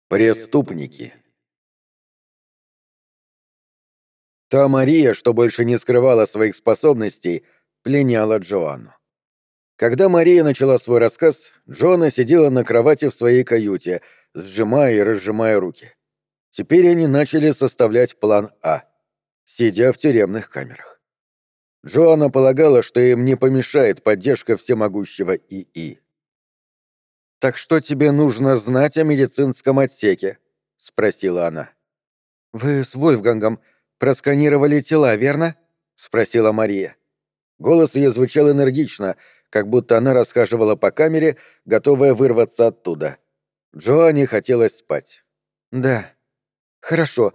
Преступники. Та Мария, что больше не скрывала своих способностей, пленяла Джоанну. Когда Мария начала свой рассказ, Джоанна сидела на кровати в своей каюте, сжимая и разжимая руки. Теперь они начали составлять план А, сидя в тюремных камерах. Джоанна полагала, что им не помешает поддержка всемогущего ИИ. «Так что тебе нужно знать о медицинском отсеке?» — спросила она. «Вы с Вольфгангом просканировали тела, верно?» — спросила Мария. Голос ее звучал энергично, как будто она расхаживала по камере, готовая вырваться оттуда. Джоанне хотелось спать. «Да. Хорошо.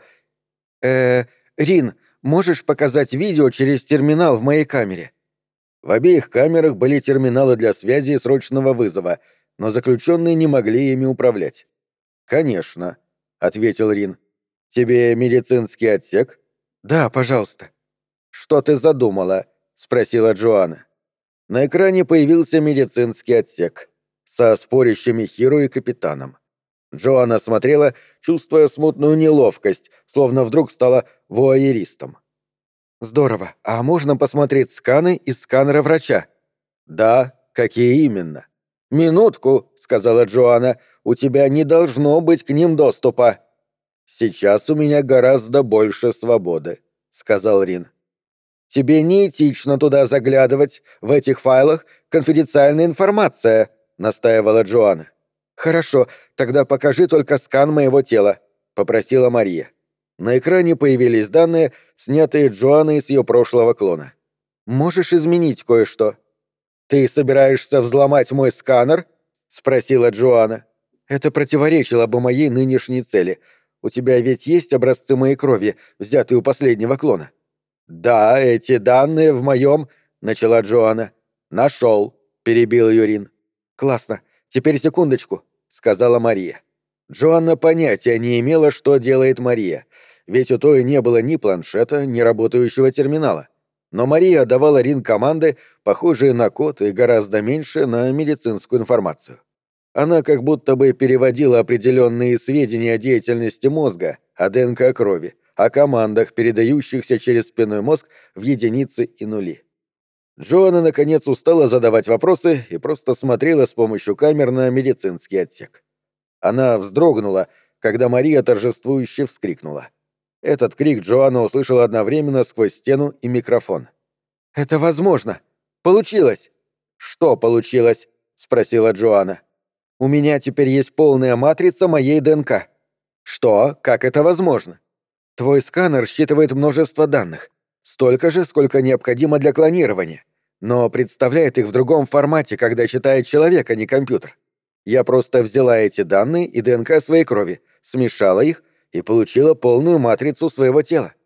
Рин, можешь показать видео через терминал в моей камере?» В обеих камерах были терминалы для связи и срочного вызова, но заключенные не могли ими управлять. «Конечно», — ответил Рин. «Тебе медицинский отсек?» «Да, пожалуйста». «Что ты задумала?» — спросила Джоанна. На экране появился медицинский отсек со спорящими Хиро и капитаном. Джоанна смотрела, чувствуя смутную неловкость, словно вдруг стала вуайеристом. «Здорово. А можно посмотреть сканы из сканера врача?» «Да. Какие именно?» «Минутку», — сказала Джоанна, — «у тебя не должно быть к ним доступа». «Сейчас у меня гораздо больше свободы», — сказал Рин. «Тебе неэтично туда заглядывать. В этих файлах конфиденциальная информация», — настаивала Джоанна. «Хорошо, тогда покажи только скан моего тела», — попросила Мария. На экране появились данные, снятые Джоанной с ее прошлого клона. «Можешь изменить кое-что?» «Ты собираешься взломать мой сканер?» — спросила Джоанна. «Это противоречило бы моей нынешней цели. У тебя ведь есть образцы моей крови, взятые у последнего клона?» «Да, эти данные в моем...» — начала Джоанна. «Нашел», — перебил ее Рин. «Классно. Теперь секундочку», — сказала Мария. Джоанна понятия не имела, что делает Мария, ведь у той не было ни планшета, ни работающего терминала. Но Мария давала Рин команды, похожие на код и гораздо меньше на медицинскую информацию. Она как будто бы переводила определенные сведения о деятельности мозга, о ДНК крови, о командах, передающихся через спинной мозг в единицы и нули. Джоанна наконец устала задавать вопросы и просто смотрела с помощью камер на медицинский отсек. Она вздрогнула, когда Мария торжествующе вскрикнула. Этот крик Джоанна услышала одновременно сквозь стену и микрофон. «Это возможно! Получилось!» «Что получилось?» — спросила Джоанна. «У меня теперь есть полная матрица моей ДНК». «Что? Как это возможно?» «Твой сканер считывает множество данных. Столько же, сколько необходимо для клонирования. Но представляет их в другом формате, когда читает человек, а не компьютер. Я просто взяла эти данные и ДНК своей крови, смешала их и получила полную матрицу своего тела.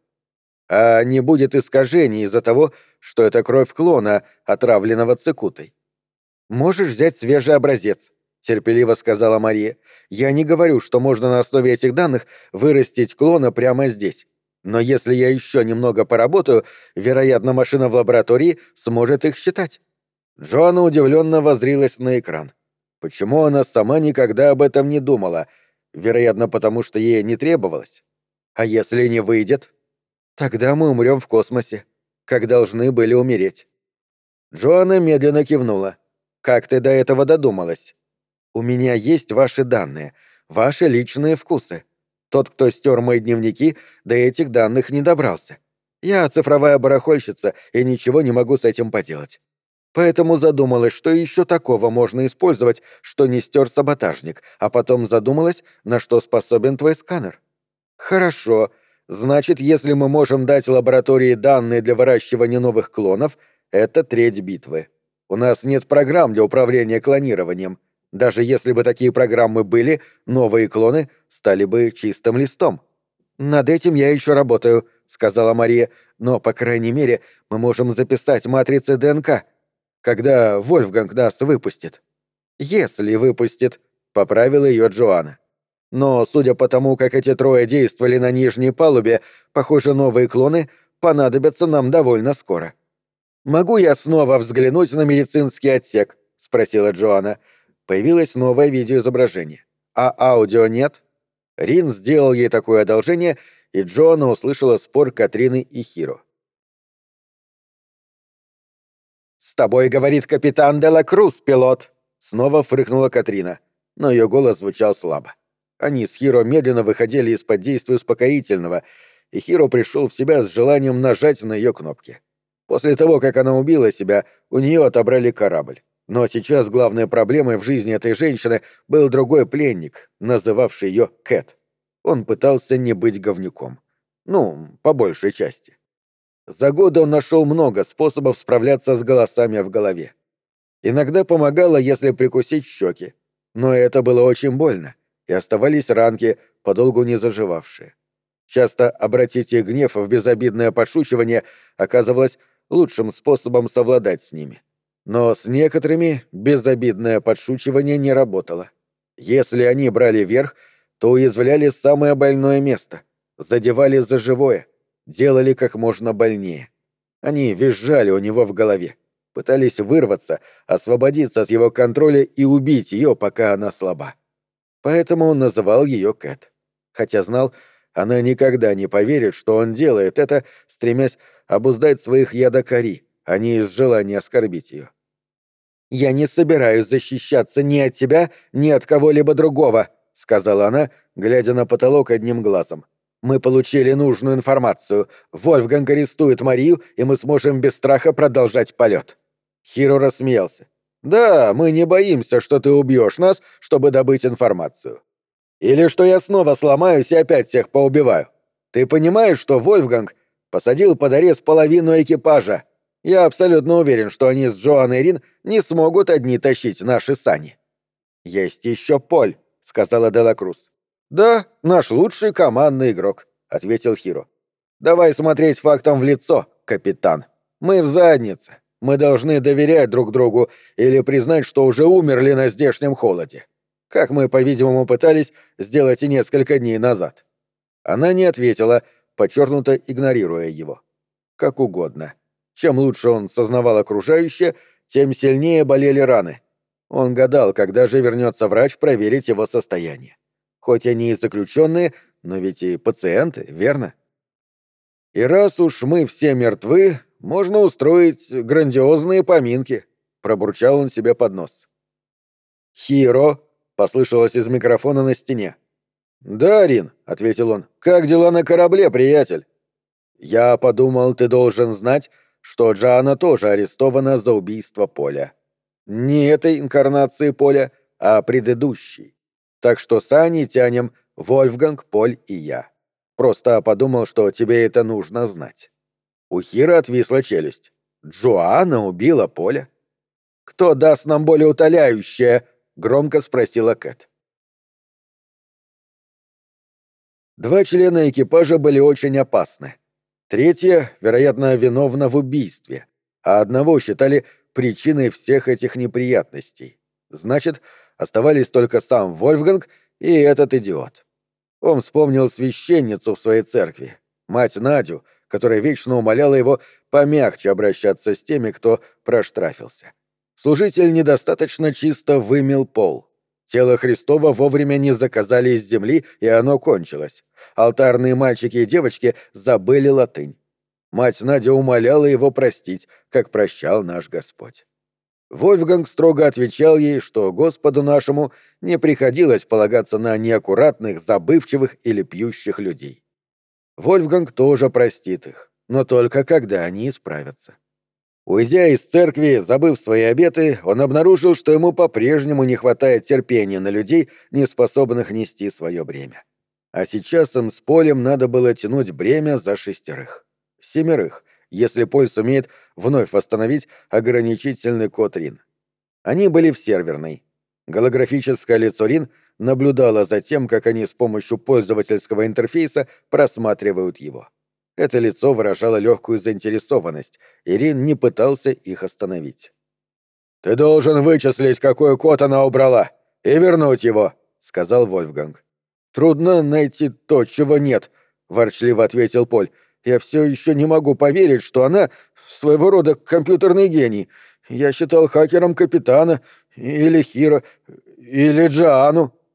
А не будет искажений из-за того, что это кровь клона, отравленного цикутой. «Можешь взять свежий образец», — терпеливо сказала Мария. «Я не говорю, что можно на основе этих данных вырастить клона прямо здесь. Но если я еще немного поработаю, вероятно, машина в лаборатории сможет их считать». Джоанна удивленно воззрилась на экран. Почему она сама никогда об этом не думала? Вероятно, потому что ей не требовалось. А если не выйдет? Тогда мы умрем в космосе, как должны были умереть. Джоанна медленно кивнула. Как ты до этого додумалась? У меня есть ваши данные, ваши личные вкусы. Тот, кто стер мои дневники, до этих данных не добрался. Я цифровая барахольщица и ничего не могу с этим поделать. Поэтому задумалась, что еще такого можно использовать, что не стер саботажник, а потом задумалась, на что способен твой сканер. Хорошо. Значит, если мы можем дать лаборатории данные для выращивания новых клонов, это треть битвы. У нас нет программ для управления клонированием. Даже если бы такие программы были, новые клоны стали бы чистым листом. «Над этим я еще работаю», — сказала Мария, «но, по крайней мере, мы можем записать матрицы ДНК, когда Вольфганг нас выпустит». «Если выпустит», — поправила ее Джоанна. «Но, судя по тому, как эти трое действовали на нижней палубе, похоже, новые клоны понадобятся нам довольно скоро». «Могу я снова взглянуть на медицинский отсек?» — спросила Джоанна. Появилось новое видеоизображение. «А аудио нет?» Рин сделал ей такое одолжение, и Джоанна услышала спор Катрины и Хиро. «С тобой говорит капитан Де Ла Круз, пилот!» — снова фыркнула Катрина, но ее голос звучал слабо. Они с Хиро медленно выходили из-под действия успокоительного, и Хиро пришел в себя с желанием нажать на ее кнопки. После того, как она убила себя, у нее отобрали корабль. Но сейчас главной проблемой в жизни этой женщины был другой пленник, называвший ее Кэт. Он пытался не быть говнюком. Ну, по большей части. За годы он нашел много способов справляться с голосами в голове. Иногда помогало, если прикусить щеки, но это было очень больно, и оставались ранки, подолгу не заживавшие. Часто обратить их гнев в безобидное подшучивание оказывалось лучшим способом совладать с ними. Но с некоторыми безобидное подшучивание не работало. Если они брали верх, то уязвляли самое больное место, задевали за живое, делали как можно больнее. Они визжали у него в голове, пытались вырваться, освободиться от его контроля и убить ее, пока она слаба. Поэтому он называл ее Кэт. Хотя знал, она никогда не поверит, что он делает это, стремясь обуздать своих ядокари, а не из желания оскорбить ее. «Я не собираюсь защищаться ни от тебя, ни от кого-либо другого», — сказала она, глядя на потолок одним глазом. «Мы получили нужную информацию. Вольфганг арестует Марию, и мы сможем без страха продолжать полет». Хиро рассмеялся. «Да, мы не боимся, что ты убьешь нас, чтобы добыть информацию. Или что я снова сломаюсь и опять всех поубиваю. Ты понимаешь, что Вольфганг посадил под арест половину экипажа? Я абсолютно уверен, что они с Джоанной и Рин не смогут одни тащить наши сани». «Есть еще Поль», — сказала Де Ла Круз. «Да, наш лучший командный игрок», — ответил Хиро. «Давай смотреть фактам в лицо, капитан. Мы в заднице. Мы должны доверять друг другу или признать, что уже умерли на здешнем холоде. Как мы, по-видимому, пытались сделать и несколько дней назад». Она не ответила, подчеркнуто игнорируя его. Как угодно. Чем лучше он сознавал окружающее, тем сильнее болели раны. Он гадал, когда же вернется врач проверить его состояние. Хоть они и заключенные, но ведь и пациенты, верно? «И раз уж мы все мертвы, можно устроить грандиозные поминки», — пробурчал он себе под нос. «Хиро», — послышалось из микрофона на стене. «Да, Рин», — ответил он, — «как дела на корабле, приятель?» «Я подумал, ты должен знать, что Джоанна тоже арестована за убийство Поля. Не этой инкарнации Поля, а предыдущей. Так что сани тянем Вольфганг, Поль и я. Просто подумал, что тебе это нужно знать». У Хира отвисла челюсть. «Джоанна убила Поля?» «Кто даст нам более утоляющее?» — громко спросила Кэт. Два члена экипажа были очень опасны. Третья, вероятно, виновна в убийстве, а одного считали причиной всех этих неприятностей. Значит, оставались только сам Вольфганг и этот идиот. Он вспомнил священницу в своей церкви, мать Надю, которая вечно умоляла его помягче обращаться с теми, кто проштрафился. Служитель недостаточно чисто вымел пол. Тело Христово вовремя не заказали из земли, и оно кончилось. Алтарные мальчики и девочки забыли латынь. Мать Надя умоляла его простить, как прощал наш Господь. Вольфганг строго отвечал ей, что Господу нашему не приходилось полагаться на неаккуратных, забывчивых или пьющих людей. Вольфганг тоже простит их, но только когда они исправятся. Уйдя из церкви, забыв свои обеты, он обнаружил, что ему по-прежнему не хватает терпения на людей, не способных нести свое бремя. А сейчас им с Полем надо было тянуть бремя за 6. 7, если Поль сумеет вновь восстановить ограничительный код Рин. Они были в серверной. Голографическое лицо Рин наблюдало за тем, как они с помощью пользовательского интерфейса просматривают его. Это лицо выражало легкую заинтересованность, и Рин не пытался их остановить. «Ты должен вычислить, какой код она убрала, и вернуть его», — сказал Вольфганг. «Трудно найти то, чего нет», — ворчливо ответил Поль. «Я все еще не могу поверить, что она своего рода компьютерный гений. Я считал хакером капитана, или Хиро, или Джоанну».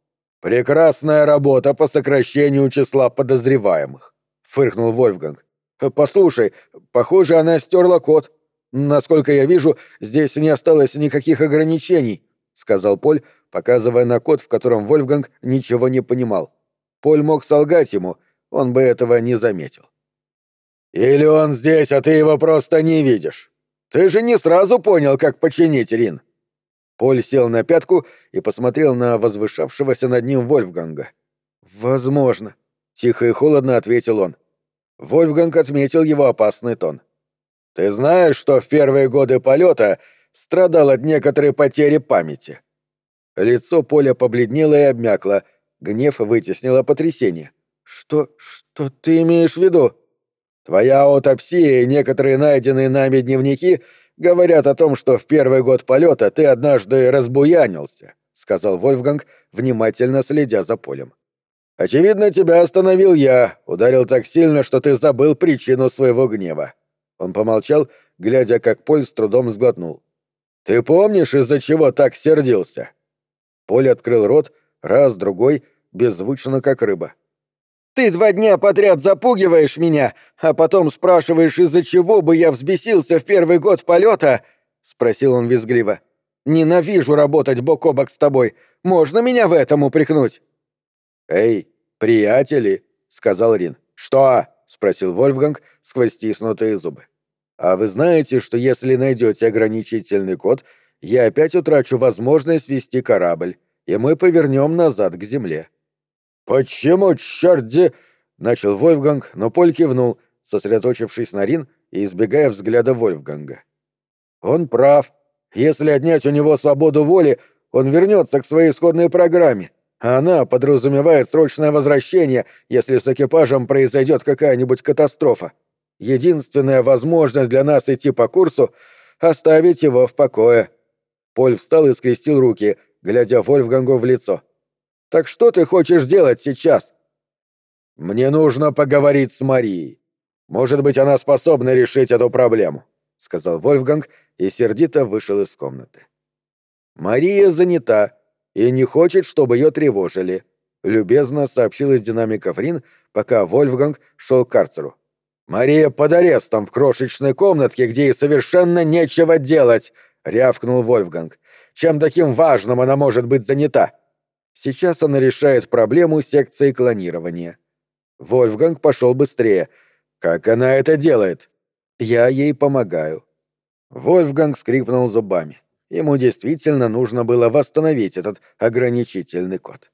«Прекрасная работа по сокращению числа подозреваемых», — фыркнул Вольфганг. «Послушай, похоже, она стерла код. Насколько я вижу, здесь не осталось никаких ограничений», — сказал Поль, показывая на код, в котором Вольфганг ничего не понимал. Поль мог солгать ему, он бы этого не заметил. «Или он здесь, а ты его просто не видишь. Ты же не сразу понял, как починить, Рин». Поль сел на пятку и посмотрел на возвышавшегося над ним Вольфганга. «Возможно», — тихо и холодно ответил он. Вольфганг отметил его опасный тон. «Ты знаешь, что в первые годы полета страдал от некоторой потери памяти?» Лицо Поля побледнело и обмякло, гнев вытеснило потрясение. «Что ты имеешь в виду?» «Твоя аутопсия и некоторые найденные нами дневники говорят о том, что в первый год полета ты однажды разбуянился», — сказал Вольфганг, внимательно следя за Полем. «Очевидно, тебя остановил я, ударил так сильно, что ты забыл причину своего гнева». Он помолчал, глядя, как Поль с трудом сглотнул. «Ты помнишь, из-за чего так сердился?» Поль открыл рот, раз, другой, беззвучно, как рыба. «Ты 2 дня подряд запугиваешь меня, а потом спрашиваешь, из-за чего бы я взбесился в первый год полета?» — спросил он визгливо. «Ненавижу работать бок о бок с тобой. Можно меня в этом упрекнуть?» «Эй, приятели!» — сказал Рин. «Что?» — спросил Вольфганг сквозь стиснутые зубы. «А вы знаете, что если найдете ограничительный код, я опять утрачу возможность вести корабль, и мы повернем назад к земле?» «Почему, чёрт начал Вольфганг, но Поль кивнул, сосредоточившись на Рин и избегая взгляда Вольфганга. «Он прав. Если отнять у него свободу воли, он вернется к своей исходной программе, а она подразумевает срочное возвращение, если с экипажем произойдет какая-нибудь катастрофа. Единственная возможность для нас идти по курсу — оставить его в покое». Поль встал и скрестил руки, глядя Вольфгангу в лицо. «Так что ты хочешь сделать сейчас?» «Мне нужно поговорить с Марией. Может быть, она способна решить эту проблему», — сказал Вольфганг и сердито вышел из комнаты. «Мария занята и не хочет, чтобы ее тревожили», — любезно сообщил из динамиков Рин, пока Вольфганг шел к карцеру. «Мария под арестом в крошечной комнатке, где ей совершенно нечего делать», — рявкнул Вольфганг. «Чем таким важным она может быть занята?» Сейчас она решает проблему секции клонирования. Вольфганг пошел быстрее. Как она это делает? Я ей помогаю. Вольфганг скрипнул зубами. Ему действительно нужно было восстановить этот ограничительный код.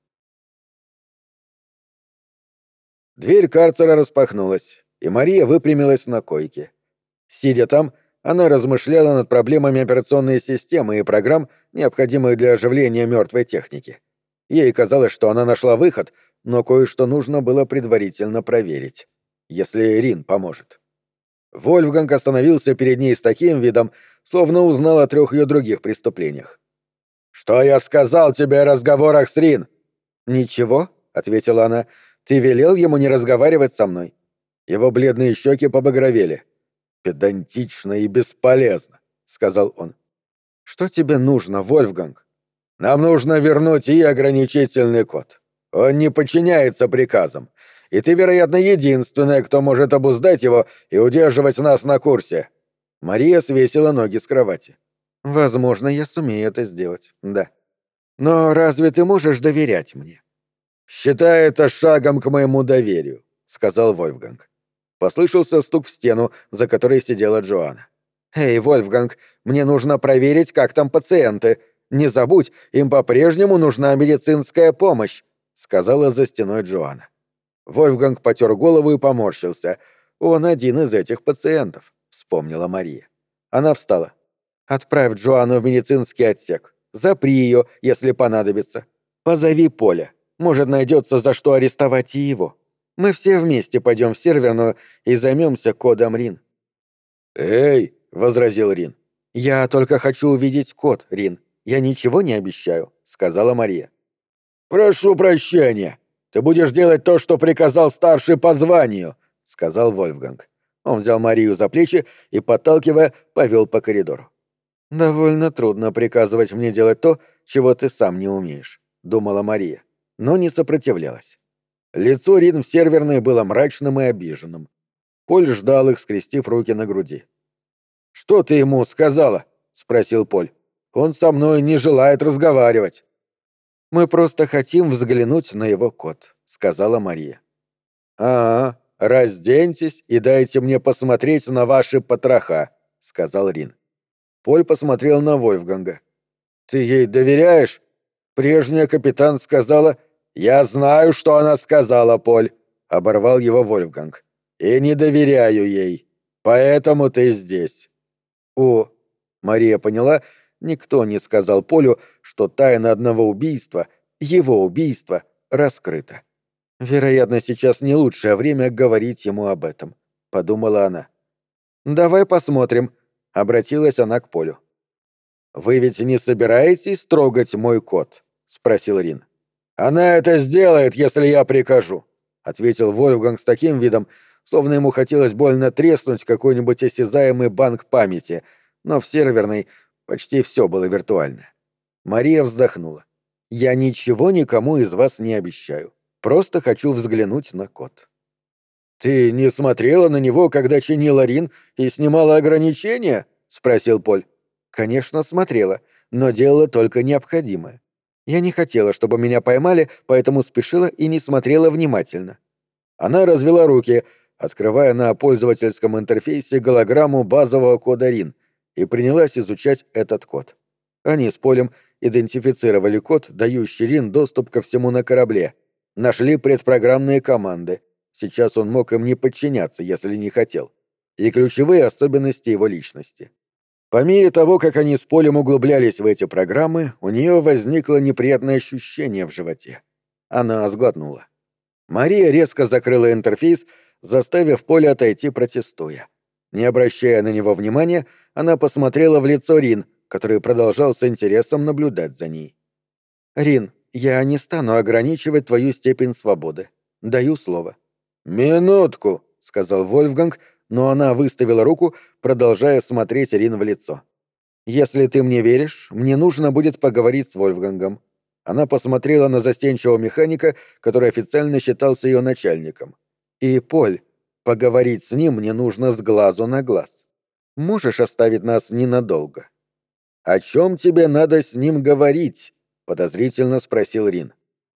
Дверь карцера распахнулась, и Мария выпрямилась на койке. Сидя там, она размышляла над проблемами операционной системы и программ, необходимых для оживления мертвой техники. Ей казалось, что она нашла выход, но кое-что нужно было предварительно проверить. Если Рин поможет. Вольфганг остановился перед ней с таким видом, словно узнал о 3 ее других преступлениях. «Что я сказал тебе о разговорах с Рин?» «Ничего», — ответила она, — «ты велел ему не разговаривать со мной». Его бледные щеки побагровели. «Педантично и бесполезно», — сказал он. «Что тебе нужно, Вольфганг?» «Нам нужно вернуть ей ограничительный код. Он не подчиняется приказам, и ты, вероятно, единственная, кто может обуздать его и удерживать нас на курсе». Мария свесила ноги с кровати. «Возможно, я сумею это сделать, да. Но разве ты можешь доверять мне?» «Считай это шагом к моему доверию», — сказал Вольфганг. Послышался стук в стену, за которой сидела Джоанна. «Эй, Вольфганг, мне нужно проверить, как там пациенты. Не забудь, им по-прежнему нужна медицинская помощь», — сказала за стеной Джоанна. Вольфганг потер голову и поморщился. «Он один из этих пациентов», — вспомнила Мария. Она встала. «Отправь Джоанну в медицинский отсек. Запри ее, если понадобится. Позови Поля. Может, найдется за что арестовать и его. Мы все вместе пойдем в серверную и займемся кодом Рин». «Эй!» — возразил Рин. «Я только хочу увидеть код, Рин. Я ничего не обещаю», — сказала Мария. «Прошу прощения. Ты будешь делать то, что приказал старший по званию», — сказал Вольфганг. Он взял Марию за плечи и, подталкивая, повел по коридору. «Довольно трудно приказывать мне делать то, чего ты сам не умеешь», — думала Мария. но не сопротивлялась. Лицо Рин в серверной было мрачным и обиженным. Поль ждал их, скрестив руки на груди. «Что ты ему сказала?» — спросил Поль. «Он со мной не желает разговаривать». «Мы просто хотим взглянуть на его кот», — сказала Мария. Разденьтесь и дайте мне посмотреть на ваши потроха», — сказал Рин. Поль посмотрел на Вольфганга. «Ты ей доверяешь?» Прежняя капитан сказала... «Я знаю, что она сказала, Поль», — оборвал его Вольфганг. «И не доверяю ей. Поэтому ты здесь». «О...» — Мария поняла, никто не сказал Полю, что тайна одного убийства, его убийства, раскрыта. «Вероятно, сейчас не лучшее время говорить ему об этом», — подумала она. «Давай посмотрим», — обратилась она к Полю. «Вы ведь не собираетесь трогать мой кот?» — спросил Рин. «Она это сделает, если я прикажу», — ответил Вольфганг с таким видом, словно ему хотелось больно треснуть какой-нибудь осязаемый банк памяти, но в серверной почти все было виртуально. Мария вздохнула. «Я ничего никому из вас не обещаю. Просто хочу взглянуть на кот». «Ты не смотрела на него, когда чинила Рин и снимала ограничения?» — спросил Поль. «Конечно, смотрела, но делала только необходимое. Я не хотела, чтобы меня поймали, поэтому спешила и не смотрела внимательно». Она развела руки, открывая на пользовательском интерфейсе голограмму базового кода Рин, и принялась изучать этот код. Они с Полем идентифицировали код, дающий Рин доступ ко всему на корабле, нашли предпрограммные команды. Сейчас он мог им не подчиняться, если не хотел. И ключевые особенности его личности. По мере того, как они с Полем углублялись в эти программы, у нее возникло неприятное ощущение в животе. Она сглотнула. Мария резко закрыла интерфейс, заставив Поля отойти, протестуя. Не обращая на него внимания, она посмотрела в лицо Рин, который продолжал с интересом наблюдать за ней. «Рин, я не стану ограничивать твою степень свободы. Даю слово». «Минутку», — сказал Вольфганг, но она выставила руку, продолжая смотреть Рин в лицо. «Если ты мне веришь, мне нужно будет поговорить с Вольфгангом». Она посмотрела на застенчивого механика, который официально считался ее начальником. «И, Поль, поговорить с ним мне нужно с глазу на глаз. Можешь оставить нас ненадолго?» «О чем тебе надо с ним говорить?» — подозрительно спросил Рин.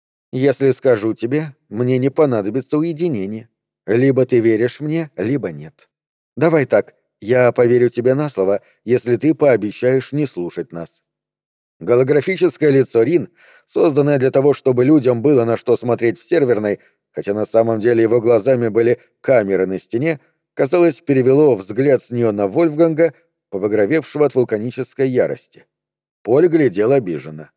«Если скажу тебе, мне не понадобится уединение. Либо ты веришь мне, либо нет. Давай так, я поверю тебе на слово, если ты пообещаешь не слушать нас». Голографическое лицо Рин, созданное для того, чтобы людям было на что смотреть в серверной, хотя на самом деле его глазами были камеры на стене, казалось, перевело взгляд с нее на Вольфганга, побагровевшего от вулканической ярости. Поль глядел обиженно.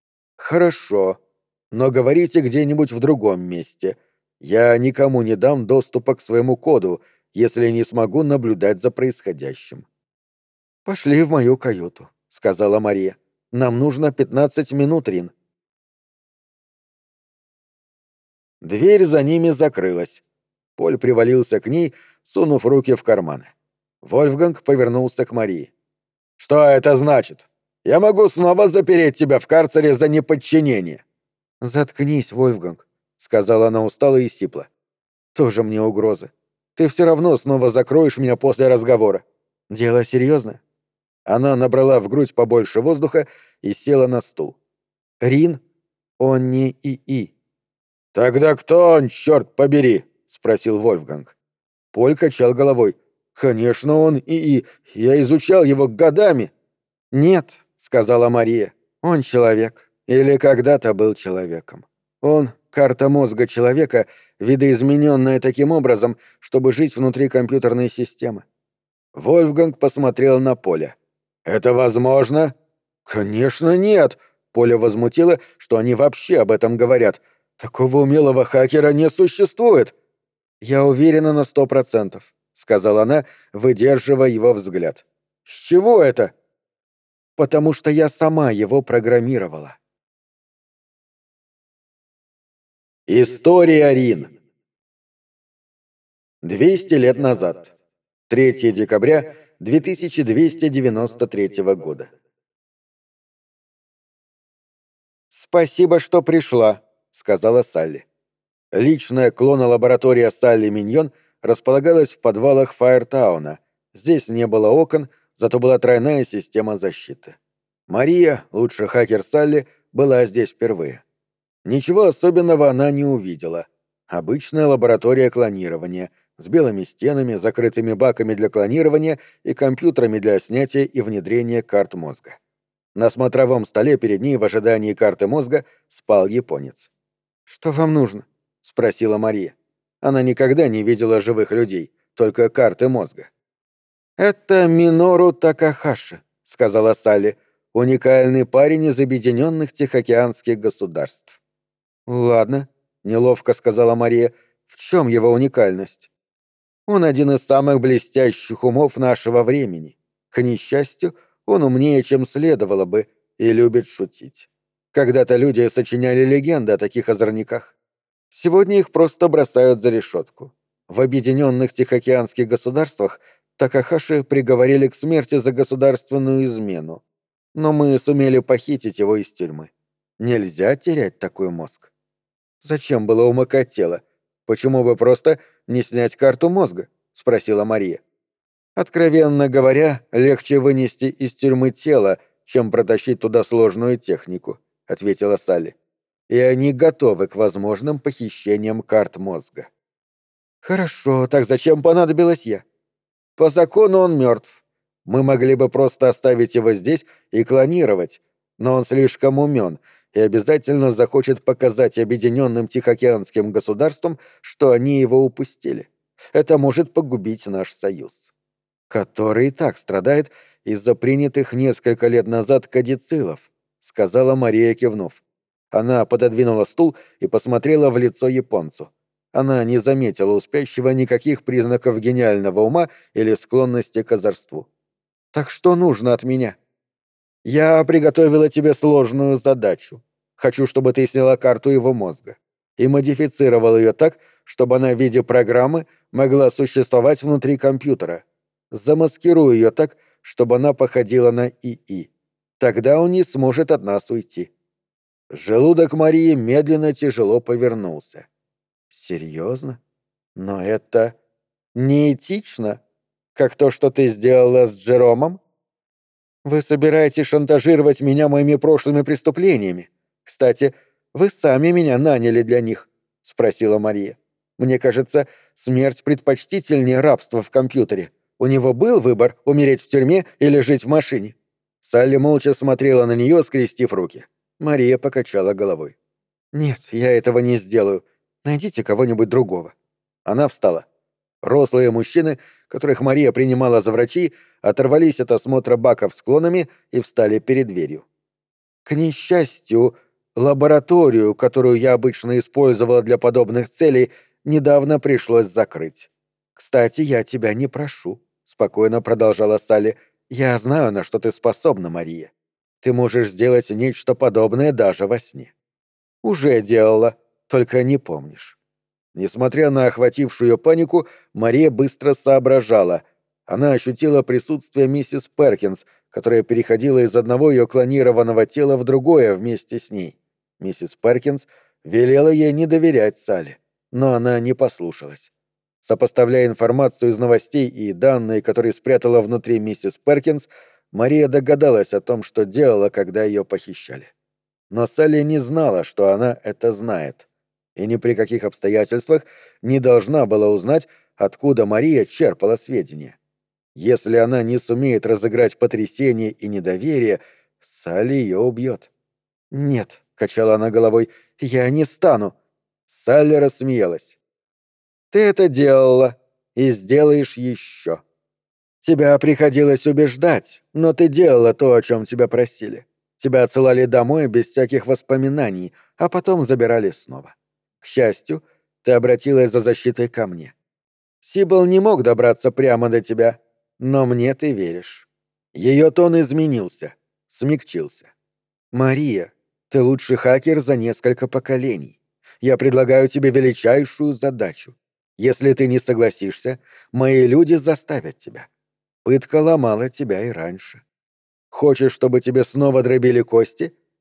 «Хорошо, но говорите где-нибудь в другом месте. Я никому не дам доступа к своему коду, если не смогу наблюдать за происходящим». «Пошли в мою каюту», — сказала Мария. «Нам нужно 15 минут, Рин». Дверь за ними закрылась. Поль привалился к ней, сунув руки в карманы. Вольфганг повернулся к Марии. «Что это значит? Я могу снова запереть тебя в карцере за неподчинение». «Заткнись, Вольфганг», — сказала она устало и сипло. «Тоже мне угрозы. Ты все равно снова закроешь меня после разговора. Дело серьезное». Она набрала в грудь побольше воздуха и села на стул. «Рин, он не ИИ». «Тогда кто он, черт побери?» — спросил Вольфганг. Поль качал головой. «Конечно, он ИИ. Я изучал его годами». «Нет», — сказала Мария, — «он человек. Или когда-то был человеком. Он — карта мозга человека, видоизмененная таким образом, чтобы жить внутри компьютерной системы». Вольфганг посмотрел на Поля. «Это возможно?» «Конечно нет!» Поля возмутила, что они вообще об этом говорят. «Такого умелого хакера не существует!» «Я уверена на 100%, — сказала она, выдерживая его взгляд. «С чего это?» «Потому что я сама его программировала». История Рин. 200 лет назад. 3 декабря 2293 года. «Спасибо, что пришла», сказала Салли. Личная клона-лаборатория Салли Миньон располагалась в подвалах Фаертауна. Здесь не было окон, зато была тройная система защиты. Мария, лучший хакер Салли, была здесь впервые. Ничего особенного она не увидела. Обычная лаборатория клонирования с белыми стенами, закрытыми баками для клонирования и компьютерами для снятия и внедрения карт мозга. На смотровом столе перед ней в ожидании карты мозга спал японец. «Что вам нужно?» — спросила Мария. Она никогда не видела живых людей, только карты мозга. «Это Минору Такахаши», — сказала Салли, — «уникальный парень из Объединенных Тихоокеанских государств». «Ладно», — неловко сказала Мария, — «в чем его уникальность?» «Он один из самых блестящих умов нашего времени. К несчастью, он умнее, чем следовало бы, и любит шутить. Когда-то люди сочиняли легенды о таких озорниках. Сегодня их просто бросают за решетку. В Объединенных Тихоокеанских государствах Такахаши приговорили к смерти за государственную измену. Но мы сумели похитить его из тюрьмы. Нельзя терять такой мозг. Зачем было умыкать тело? Почему бы просто не снять карту мозга? Спросила Мария. Откровенно говоря, легче вынести из тюрьмы тело, чем протащить туда сложную технику, ответила Салли. И они готовы к возможным похищениям карт мозга. Хорошо, так зачем понадобилась я? По закону он мертв. Мы могли бы просто оставить его здесь и клонировать, но он слишком умен и обязательно захочет показать Объединенным Тихоокеанским государствам, что они его упустили. Это может погубить наш союз, который и так страдает из-за принятых несколько лет назад кадицилов, сказала Мария, кивнув. Она пододвинула стул и посмотрела в лицо японцу. Она не заметила у спящего никаких признаков гениального ума или склонности к озорству. «Так что нужно от меня?» «Я приготовила тебе сложную задачу. Хочу, чтобы ты сняла карту его мозга и модифицировал ее так, чтобы она в виде программы могла существовать внутри компьютера. Замаскируй ее так, чтобы она походила на ИИ. Тогда он не сможет от нас уйти». Желудок Марии медленно тяжело повернулся. «Серьезно? Но это неэтично, как то, что ты сделала с Джеромом? Вы собираетесь шантажировать меня моими прошлыми преступлениями. Кстати, вы сами меня наняли для них», — спросила Мария. «Мне кажется, смерть предпочтительнее рабства в компьютере. У него был выбор — умереть в тюрьме или жить в машине». Салли молча смотрела на нее, скрестив руки. Мария покачала головой. «Нет, я этого не сделаю. Найдите кого-нибудь другого». Она встала. Рослые мужчины, которых Мария принимала за врачей, оторвались от осмотра баков с клонами и встали перед дверью. «К несчастью, лабораторию, которую я обычно использовала для подобных целей, недавно пришлось закрыть. Кстати, я тебя не прошу», — спокойно продолжала Салли. «Я знаю, на что ты способна, Мария. Ты можешь сделать нечто подобное даже во сне. Уже делала, только не помнишь». Несмотря на охватившую ее панику, Мария быстро соображала. Она ощутила присутствие миссис Перкинс, которая переходила из одного ее клонированного тела в другое вместе с ней. Миссис Перкинс велела ей не доверять Салли, но она не послушалась. Сопоставляя информацию из новостей и данные, которые спрятала внутри миссис Перкинс, Мария догадалась о том, что делала, когда ее похищали. Но Салли не знала, что она это знает, и ни при каких обстоятельствах не должна была узнать, откуда Мария черпала сведения. Если она не сумеет разыграть потрясение и недоверие, Салли ее убьет. «Нет», — качала она головой, — «я не стану». Салли рассмеялась. «Ты это делала и сделаешь еще. Тебя приходилось убеждать, но ты делала то, о чем тебя просили. Тебя отсылали домой без всяких воспоминаний, а потом забирали снова. К счастью, ты обратилась за защитой ко мне. Сибил не мог добраться прямо до тебя, но мне ты веришь». Ее тон изменился, смягчился. «Мария, ты лучший хакер за несколько поколений. Я предлагаю тебе величайшую задачу. Если ты не согласишься, мои люди заставят тебя. Пытка ломала тебя и раньше. Хочешь, чтобы тебе снова дробили кости?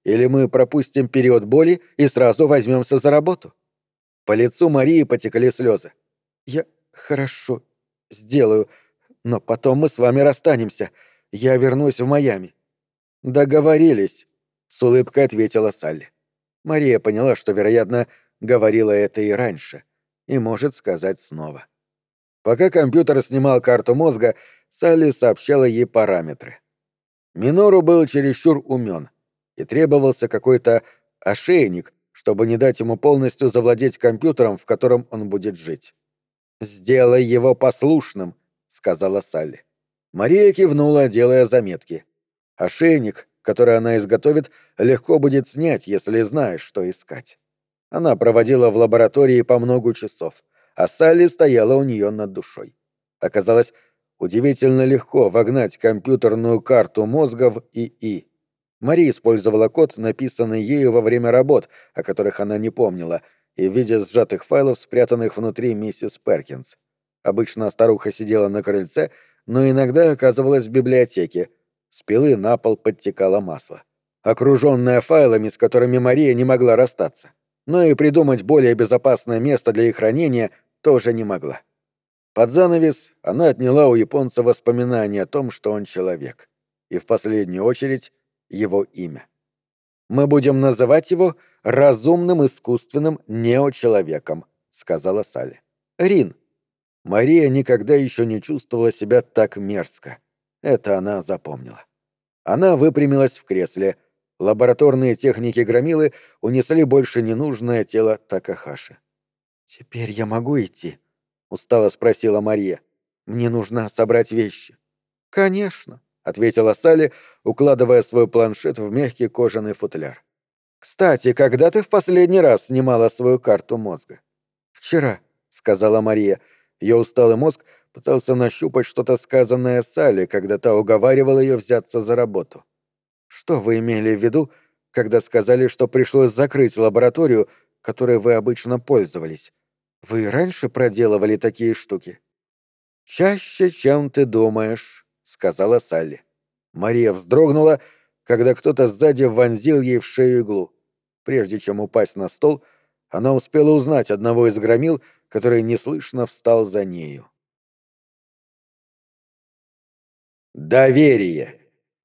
Или мы пропустим период боли и сразу возьмемся за работу?» По лицу Марии потекли слезы. «Я хорошо сделаю, но потом мы с вами расстанемся. Я вернусь в Майами». «Договорились», — с улыбкой ответила Салли. Мария поняла, что, вероятно, говорила это и раньше, и может сказать снова. Пока компьютер снимал карту мозга, Салли сообщала ей параметры. Минору был чересчур умен, и требовался какой-то ошейник, чтобы не дать ему полностью завладеть компьютером, в котором он будет жить. «Сделай его послушным», — сказала Салли. Мария кивнула, делая заметки. Ошейник, который она изготовит, легко будет снять, если знаешь, что искать. Она проводила в лаборатории по много часов, а Салли стояла у нее над душой. Оказалось, удивительно легко вогнать компьютерную карту мозга в ИИ. Мария использовала код, написанный ею во время работ, о которых она не помнила, и в виде сжатых файлов, спрятанных внутри миссис Перкинс. Обычно старуха сидела на крыльце, но иногда оказывалась в библиотеке. С пилы на пол подтекало масло. Окруженная файлами, с которыми Мария не могла расстаться. Но и придумать более безопасное место для их хранения тоже не могла. Под занавес она отняла у японца воспоминания о том, что он человек. И в последнюю очередь его имя. «Мы будем называть его разумным искусственным неочеловеком», — сказала Салли. «Рин». Мария никогда еще не чувствовала себя так мерзко. Это она запомнила. Она выпрямилась в кресле. Лабораторные техники громилы унесли больше ненужное тело Такахаши. «Теперь я могу идти?» — устало спросила Мария. «Мне нужно собрать вещи». «Конечно», — ответила Салли, укладывая свой планшет в мягкий кожаный футляр. «Кстати, когда ты в последний раз снимала свою карту мозга?» «Вчера», — сказала Мария. Ее усталый мозг пытался нащупать что-то сказанное Салли, когда та уговаривала ее взяться за работу. «Что вы имели в виду, когда сказали, что пришлось закрыть лабораторию, которой вы обычно пользовались? Вы раньше проделывали такие штуки?» «Чаще, чем ты думаешь», — сказала Салли. Мария вздрогнула, когда кто-то сзади вонзил ей в шею иглу. Прежде чем упасть на стол, она успела узнать одного из громил, который неслышно встал за нею. Доверие.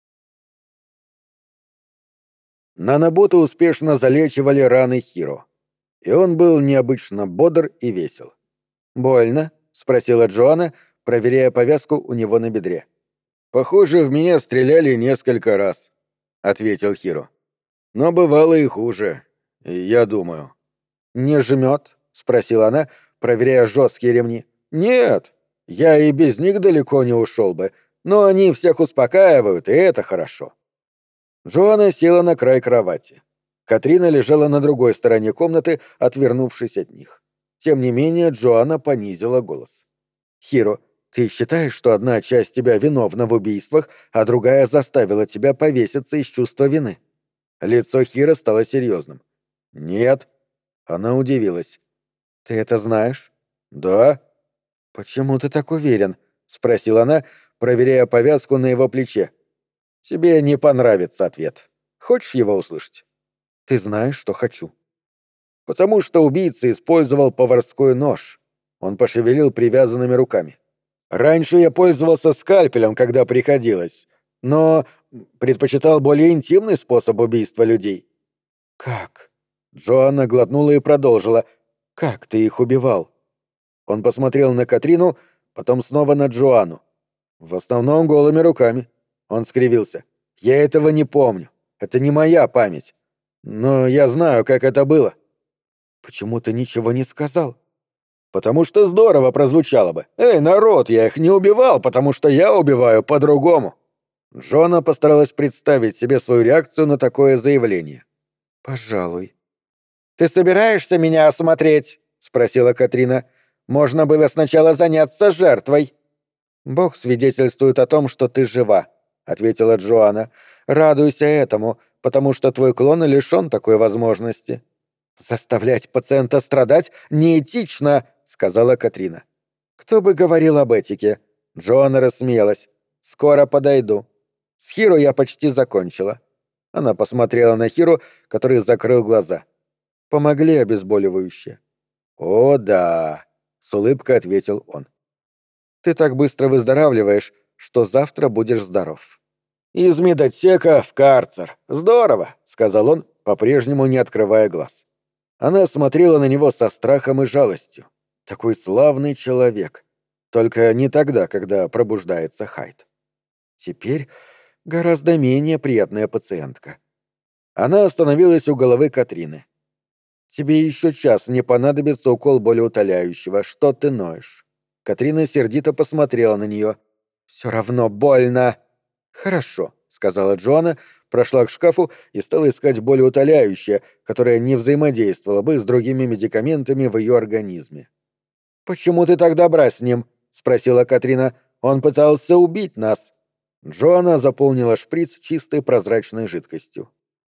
Наноботы успешно залечивали раны Хиро, и он был необычно бодр и весел. «Больно?» — спросила Джоанна, проверяя повязку у него на бедре. «Похоже, в меня стреляли несколько раз», — ответил Хиро. «Но бывало и хуже, я думаю». «Не жмет?» — спросила она, проверяя жесткие ремни. «Нет, я и без них далеко не ушел бы, но они всех успокаивают, и это хорошо». Джоанна села на край кровати. Катрина лежала на другой стороне комнаты, отвернувшись от них. Тем не менее, Джоанна понизила голос. «Хиро, ты считаешь, что одна часть тебя виновна в убийствах, а другая заставила тебя повеситься из чувства вины?» Лицо Хиро стало серьезным. «Нет». Она удивилась. «Ты это знаешь?» «Да». «Почему ты так уверен?» — спросила она, проверяя повязку на его плече. «Тебе не понравится ответ. Хочешь его услышать?» «Ты знаешь, что хочу». «Потому что убийца использовал поварской нож». Он пошевелил привязанными руками. «Раньше я пользовался скальпелем, когда приходилось, но предпочитал более интимный способ убийства людей». «Как?» Джоанна глотнула и продолжила. «Как ты их убивал?» Он посмотрел на Катрину, потом снова на Джоанну. «В основном голыми руками». Он скривился. «Я этого не помню. Это не моя память. Но я знаю, как это было». «Почему ты ничего не сказал?» «Потому что здорово прозвучало бы. Эй, народ, я их не убивал, потому что я убиваю по-другому». Джоанна постаралась представить себе свою реакцию на такое заявление. «Пожалуй». «Ты собираешься меня осмотреть?» — спросила Катрина. «Можно было сначала заняться жертвой». «Бог свидетельствует о том, что ты жива», — ответила Джоанна. «Радуйся этому, потому что твой клон лишён такой возможности». «Заставлять пациента страдать неэтично», — сказала Катрина. «Кто бы говорил об этике?» Джоанна рассмеялась. «Скоро подойду. С Хиро я почти закончила». Она посмотрела на Хиру, который закрыл глаза. «Помогли обезболивающие?» «О, да», — с улыбкой ответил он. «Ты так быстро выздоравливаешь, что завтра будешь здоров». «Из медотсека в карцер. Здорово», — сказал он, по-прежнему не открывая глаз. Она смотрела на него со страхом и жалостью. Такой славный человек. Только не тогда, когда пробуждается Хайд. Теперь гораздо менее приятная пациентка. Она остановилась у головы Катрины. «Тебе еще час не понадобится укол болеутоляющего. Что ты ноешь?» Катрина сердито посмотрела на нее. «Все равно больно». «Хорошо», — сказала Джоанна, прошла к шкафу и стала искать болеутоляющее, которое не взаимодействовало бы с другими медикаментами в ее организме. «Почему ты так добра с ним?» — спросила Катрина. «Он пытался убить нас». Джоанна заполнила шприц чистой прозрачной жидкостью.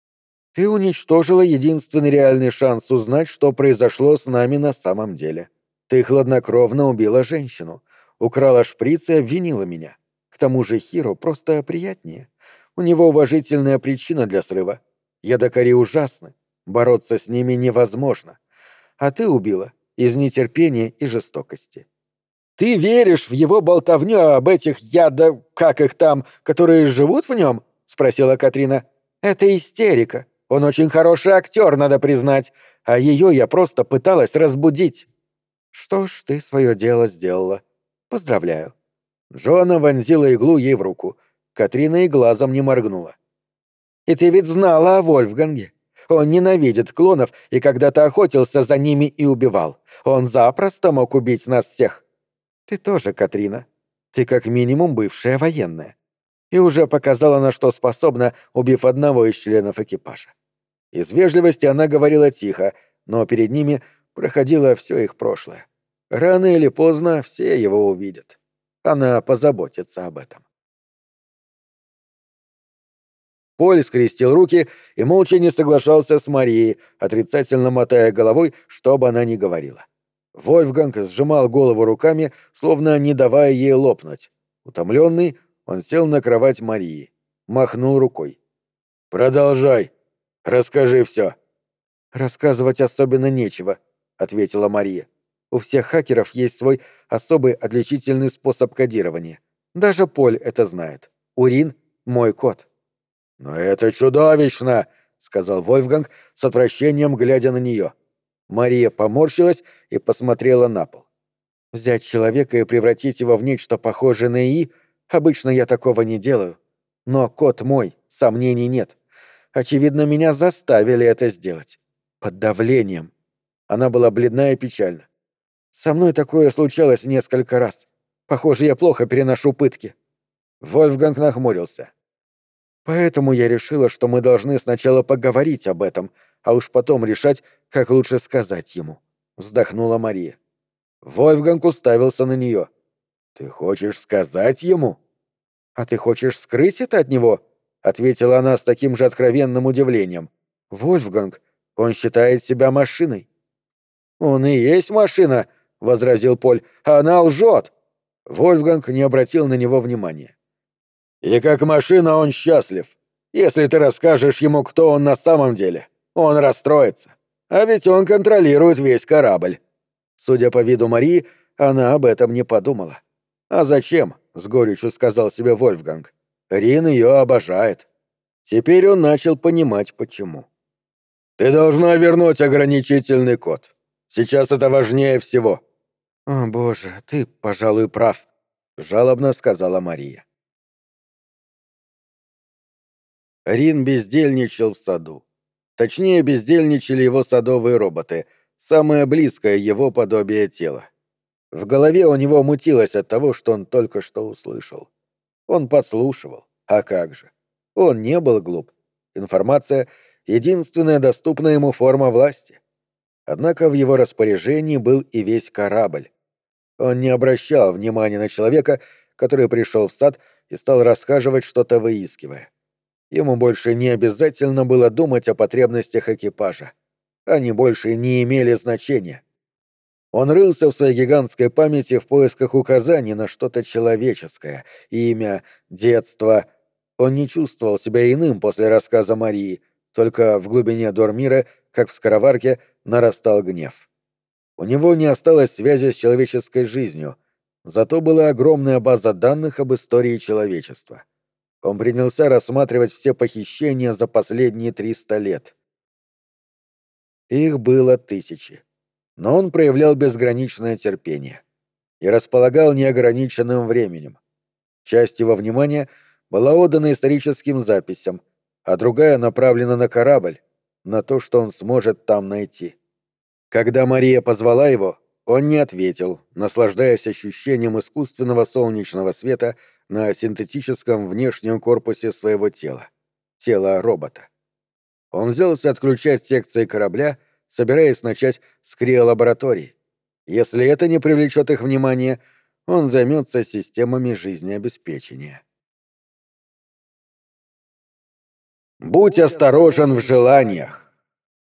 «Ты уничтожила единственный реальный шанс узнать, что произошло с нами на самом деле. Ты хладнокровно убила женщину, украла шприц и обвинила меня. К тому же Хиро просто приятнее. У него уважительная причина для срыва. Ядокари ужасны, бороться с ними невозможно. А ты убила из нетерпения и жестокости. Ты веришь в его болтовню об этих как их там, которые живут в нем? Спросила Катрина. Это истерика. Он очень хороший актер, надо признать, а ее я просто пыталась разбудить. Что ж, ты свое дело сделала. Поздравляю. Джоанна вонзила иглу ей в руку. Катрина и глазом не моргнула. И ты ведь знала о Вольфганге. Он ненавидит клонов и когда-то охотился за ними и убивал. Он запросто мог убить нас всех. Ты тоже, Катрина. Ты как минимум бывшая военная. И уже показала, на что способна, убив одного из членов экипажа. Из вежливости она говорила тихо, но перед ними проходило все их прошлое. Рано или поздно все его увидят. Она позаботится об этом. Поль скрестил руки и молча не соглашался с Марией, отрицательно мотая головой, что бы она ни говорила. Вольфганг сжимал голову руками, словно не давая ей лопнуть. Утомленный, он сел на кровать Марии. Махнул рукой. «Продолжай. Расскажи все». «Рассказывать особенно нечего», — ответила Мария. «У всех хакеров есть свой особый отличительный способ кодирования. Даже Поль это знает. Урин — мой код». «Но это чудовищно!» — сказал Вольфганг с отвращением, глядя на нее. Мария поморщилась и посмотрела на пол. «Взять человека и превратить его в нечто похожее на ИИ? Обычно я такого не делаю. Но код мой, сомнений нет. Очевидно, меня заставили это сделать. Под давлением». Она была бледна и печальна. «Со мной такое случалось несколько раз. Похоже, я плохо переношу пытки». Вольфганг нахмурился. «Поэтому я решила, что мы должны сначала поговорить об этом, а уж потом решать, как лучше сказать ему», — вздохнула Мария. Вольфганг уставился на нее. «Ты хочешь сказать ему?» «А ты хочешь скрыть это от него?» — ответила она с таким же откровенным удивлением. «Вольфганг, он считает себя машиной». «Он и есть машина», — возразил Поль. «Она лжет». Вольфганг не обратил на него внимания. «И как машина он счастлив. Если ты расскажешь ему, кто он на самом деле, он расстроится. А ведь он контролирует весь корабль». Судя по виду Марии, она об этом не подумала. «А зачем?» — с горечью сказал себе Вольфганг. «Рин ее обожает». Теперь он начал понимать, почему. «Ты должна вернуть ограничительный код. Сейчас это важнее всего». «О, боже, ты, пожалуй, прав», — жалобно сказала Мария. Рин бездельничал в саду. Точнее, бездельничали его садовые роботы, самое близкое его подобие тела. В голове у него мутилось от того, что он только что услышал. Он подслушивал. А как же? Он не был глуп. Информация — единственная доступная ему форма власти. Однако в его распоряжении был и весь корабль. Он не обращал внимания на человека, который пришел в сад и стал расхаживать, что-то выискивая. Ему больше не обязательно было думать о потребностях экипажа. Они больше не имели значения. Он рылся в своей гигантской памяти в поисках указаний на что-то человеческое, имя, детство. Он не чувствовал себя иным после рассказа Марии, только в глубине Дормира, как в скороварке, нарастал гнев. У него не осталось связи с человеческой жизнью, зато была огромная база данных об истории человечества. Он принялся рассматривать все похищения за последние 300 лет. Их было тысячи. Но он проявлял безграничное терпение и располагал неограниченным временем. Часть его внимания была отдана историческим записям, а другая направлена на корабль, на то, что он сможет там найти. Когда Мария позвала его, он не ответил, наслаждаясь ощущением искусственного солнечного света на синтетическом внешнем корпусе своего тела робота. Он взялся отключать секции корабля, собираясь начать с криолаборатории. Если это не привлечет их внимание, он займется системами жизнеобеспечения. Будь осторожен в желаниях.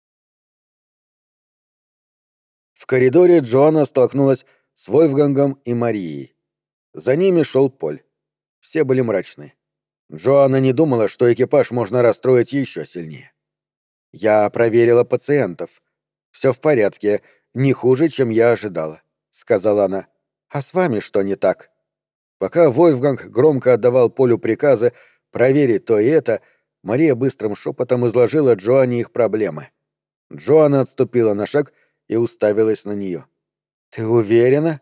В коридоре Джоанна столкнулась с Вольфгангом и Марией. За ними шел Поль. Все были мрачны. Джоанна не думала, что экипаж можно расстроить еще сильнее. «Я проверила пациентов. Все в порядке, не хуже, чем я ожидала», — сказала она. «А с вами что не так?» Пока Вольфганг громко отдавал Полю приказы проверить то и это, Мария быстрым шепотом изложила Джоанне их проблемы. Джоанна отступила на шаг и уставилась на нее. «Ты уверена?»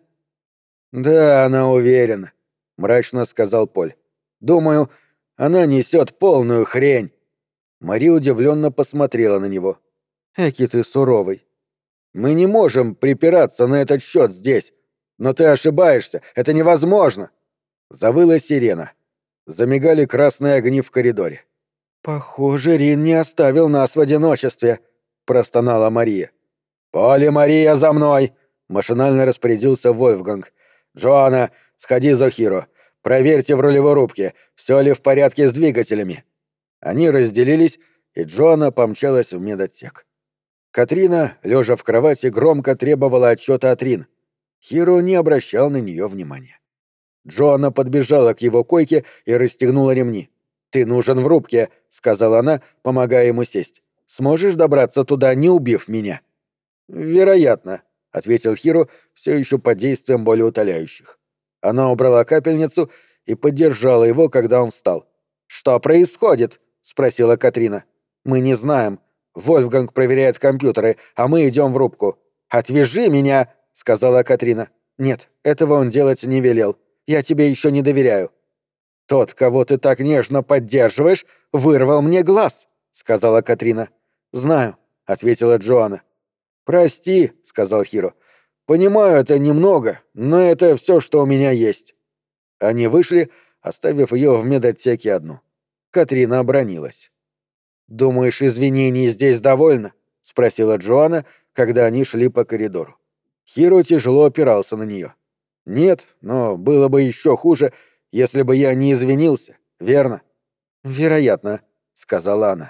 «Да, она уверена», — мрачно сказал Поль. «Думаю, она несет полную хрень». Мария удивленно посмотрела на него. «Эки ты суровый. Мы не можем припираться на этот счет здесь. Но ты ошибаешься, это невозможно!» Завыла сирена. Замигали красные огни в коридоре. «Похоже, Рин не оставил нас в одиночестве», — простонала Мария. «Поле, Мария, за мной!» — машинально распорядился Вольфганг. «Джоанна, сходи за Хиро. Проверьте в рулевой рубке, все ли в порядке с двигателями». Они разделились, и Джоанна помчалась в медотсек. Катрина, лежа в кровати, громко требовала отчета от Рин. Хиро не обращал на нее внимания. Джоанна подбежала к его койке и расстегнула ремни. «Ты нужен в рубке», — сказала она, помогая ему сесть. «Сможешь добраться туда, не убив меня?» «Вероятно», — ответил Хиро, все еще под действием болеутоляющих. Она убрала капельницу и поддержала его, когда он встал. «Что происходит?» — спросила Катрина. «Мы не знаем. Вольфганг проверяет компьютеры, а мы идем в рубку». «Отвяжи меня!» — сказала Катрина. «Нет, этого он делать не велел. Я тебе еще не доверяю». «Тот, кого ты так нежно поддерживаешь, вырвал мне глаз», — сказала Катрина. «Знаю», — ответила Джоанна. «Прости», — сказал Хиро. «Понимаю, это немного, но это все, что у меня есть». Они вышли, оставив ее в медотсеке одну. Катрина обронилась. «Думаешь, извинений здесь довольно?» — спросила Джоанна, когда они шли по коридору. Хиро тяжело опирался на нее. «Нет, но было бы еще хуже, если бы я не извинился, верно?» «Вероятно», — сказала она.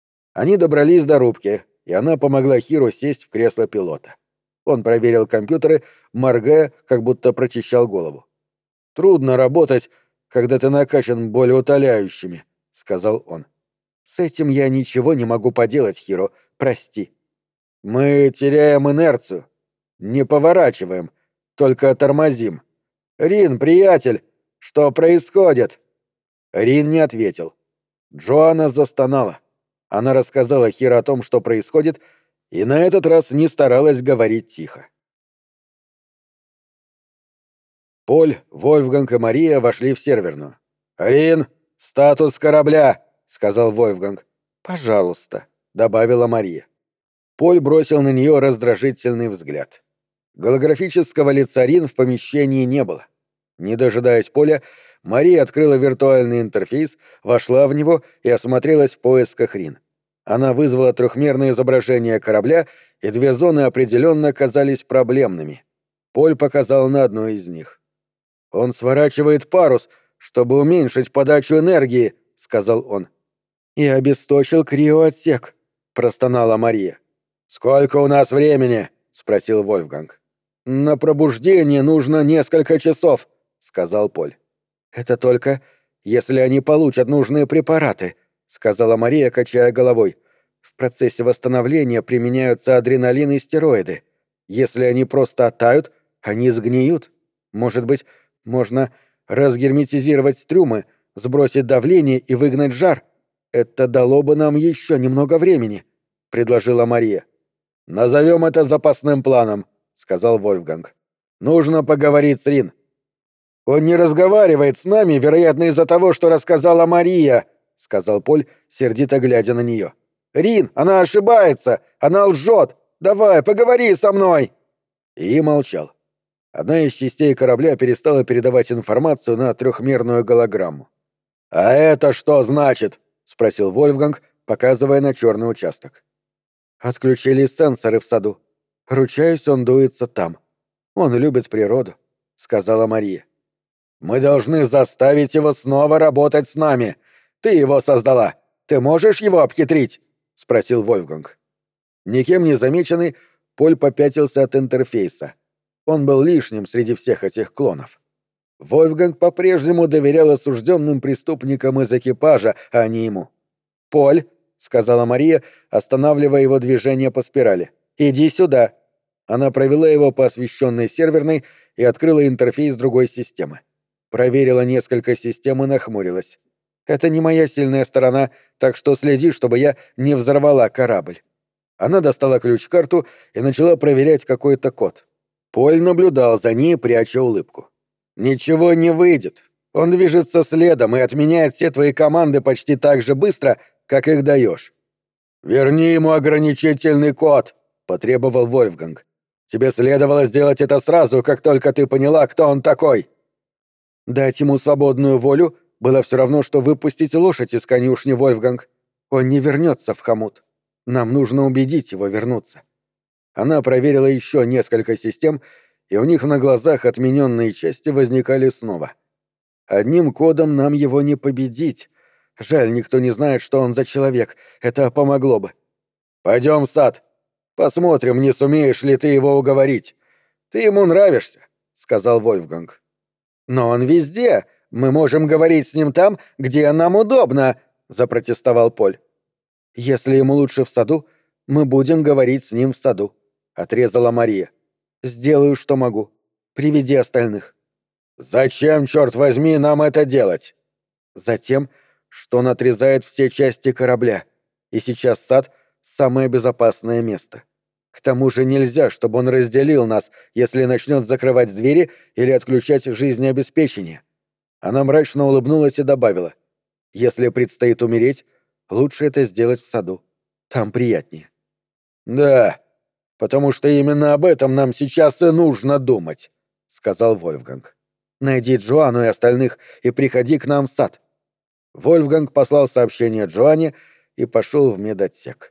Они добрались до рубки, и она помогла Хиро сесть в кресло пилота. Он проверил компьютеры, моргая, как будто прочищал голову. «Трудно работать, когда ты накачан болеутоляющими», — сказал он. «С этим я ничего не могу поделать, Хиро, прости». «Мы теряем инерцию. Не поворачиваем, только тормозим. Рин, приятель, что происходит?» Рин не ответил. Джоанна застонала. Она рассказала Хиро о том, что происходит, и на этот раз не старалась говорить тихо. Поль, Вольфганг и Мария вошли в серверную. «Рин, статус корабля», — сказал Вольфганг. «Пожалуйста», — добавила Мария. Поль бросил на нее раздражительный взгляд. Голографического лица Рин в помещении не было. Не дожидаясь Поля, Мария открыла виртуальный интерфейс, вошла в него и осмотрелась в поисках Рин. Она вызвала трехмерное изображение корабля, и две зоны определенно казались проблемными. Поль показал на одну из них. «Он сворачивает парус, чтобы уменьшить подачу энергии», — сказал он. «И обесточил криоотсек», — простонала Мария. «Сколько у нас времени?» — спросил Вольфганг. «На пробуждение нужно несколько часов», — сказал Поль. «Это только если они получат нужные препараты», — сказала Мария, качая головой. «В процессе восстановления применяются адреналин и стероиды. Если они просто оттают, они сгниют. Может быть, можно разгерметизировать трюмы, сбросить давление и выгнать жар. Это дало бы нам еще немного времени», — предложила Мария. «Назовем это запасным планом», — сказал Вольфганг. «Нужно поговорить с Рин». «Он не разговаривает с нами, вероятно, из-за того, что рассказала Мария», — сказал Поль, сердито глядя на нее. «Рин, она ошибается! Она лжет! Давай, поговори со мной!» И молчал. Одна из частей корабля перестала передавать информацию на трехмерную голограмму. «А это что значит?» — спросил Вольфганг, показывая на черный участок. «Отключили сенсоры в саду. Ручаюсь, он дуется там. Он любит природу», — сказала Мария. «Мы должны заставить его снова работать с нами. Ты его создала. Ты можешь его обхитрить?» — спросил Вольфганг. Никем не замеченный, Поль попятился от интерфейса. Он был лишним среди всех этих клонов. Вольфганг по-прежнему доверял осужденным преступникам из экипажа, а не ему. «Поль», — сказала Мария, останавливая его движение по спирали, — «иди сюда». Она провела его по освещенной серверной и открыла интерфейс другой системы. Проверила несколько систем и нахмурилась. «Это не моя сильная сторона, так что следи, чтобы я не взорвала корабль». Она достала ключ-карту и начала проверять какой-то код. Поль наблюдал за ней, пряча улыбку. «Ничего не выйдет. Он движется следом и отменяет все твои команды почти так же быстро, как их даешь». «Верни ему ограничительный код», — потребовал Вольфганг. «Тебе следовало сделать это сразу, как только ты поняла, кто он такой». «Дать ему свободную волю было все равно, что выпустить лошадь из конюшни, Вольфганг. Он не вернется в хомут. Нам нужно убедить его вернуться». Она проверила еще несколько систем, и у них на глазах отмененные части возникали снова. «Одним кодом нам его не победить. Жаль, никто не знает, что он за человек. Это помогло бы». «Пойдем в сад. Посмотрим, не сумеешь ли ты его уговорить. Ты ему нравишься», — сказал Вольфганг. «Но он везде. Мы можем говорить с ним там, где нам удобно», — запротестовал Поль. «Если ему лучше в саду, мы будем говорить с ним в саду», — отрезала Мария. «Сделаю, что могу. Приведи остальных». «Зачем, черт возьми, нам это делать?» «Затем, что он отрезает все части корабля, и сейчас сад — самое безопасное место. К тому же нельзя, чтобы он разделил нас, если начнет закрывать двери или отключать жизнеобеспечение». Она мрачно улыбнулась и добавила: «Если предстоит умереть, лучше это сделать в саду. Там приятнее». «Да, потому что именно об этом нам сейчас и нужно думать», — сказал Вольфганг. «Найди Джоанну и остальных и приходи к нам в сад». Вольфганг послал сообщение Джоанне и пошел в медотсек.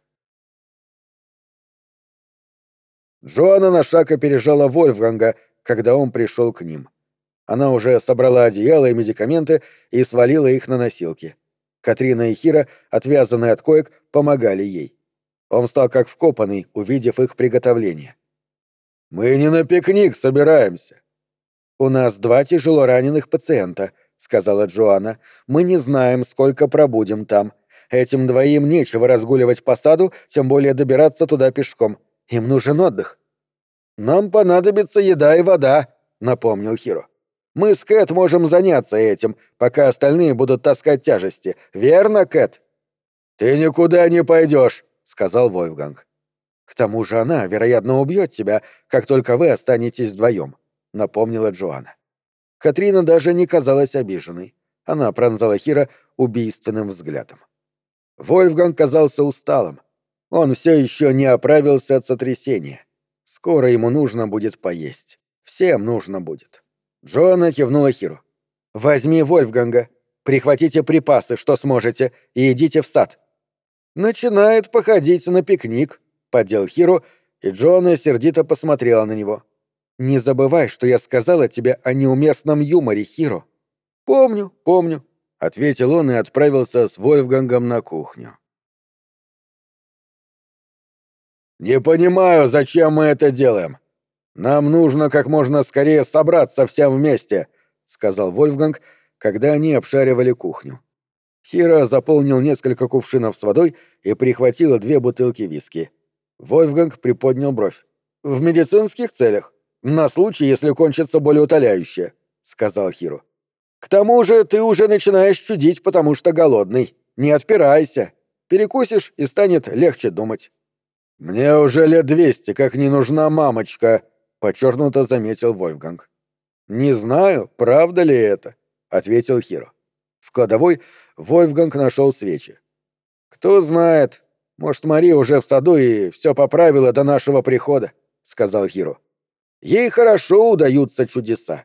Джоанна на шаг опережала Вольфганга, когда он пришел к ним. Она уже собрала одеяло и медикаменты и свалила их на носилки. Катрина и Хира, отвязанные от коек, помогали ей. Он встал как вкопанный, увидев их приготовление. «Мы не на пикник собираемся». «У нас 2 тяжело раненых пациента», — сказала Джоанна. «Мы не знаем, сколько пробудем там. Этим 2 нечего разгуливать по саду, тем более добираться туда пешком. Им нужен отдых». «Нам понадобится еда и вода», — напомнил Хиро. «Мы с Кэт можем заняться этим, пока остальные будут таскать тяжести. Верно, Кэт?» «Ты никуда не пойдешь», — сказал Вольфганг. «К тому же она, вероятно, убьет тебя, как только вы останетесь вдвоем», — напомнила Джоанна. Катрина даже не казалась обиженной. Она пронзала Хира убийственным взглядом. Вольфганг казался усталым. Он все еще не оправился от сотрясения. Скоро ему нужно будет поесть. Всем нужно будет. Джоанна кивнула Хиру. «Возьми Вольфганга. Прихватите припасы, что сможете, и идите в сад». «Начинает походить на пикник», — поддел Хиру, и Джоанна сердито посмотрела на него. «Не забывай, что я сказала тебе о неуместном юморе, Хиро». «Помню, помню», — ответил он и отправился с Вольфгангом на кухню. «Не понимаю, зачем мы это делаем. Нам нужно как можно скорее собраться всем вместе», — сказал Вольфганг, когда они обшаривали кухню. Хиро заполнил несколько кувшинов с водой и прихватил 2 бутылки виски. Вольфганг приподнял бровь. «В медицинских целях. На случай, если кончится болеутоляющее», — сказал Хиро. «К тому же ты уже начинаешь чудить, потому что голодный. Не отпирайся. Перекусишь, и станет легче думать». «Мне уже лет 200, как не нужна мамочка», — подчеркнуто заметил Вольфганг. «Не знаю, правда ли это», — ответил Хиро. В кладовой Вольфганг нашел свечи. «Кто знает, может, Мария уже в саду и все поправила до нашего прихода», — сказал Хиро. «Ей хорошо удаются чудеса».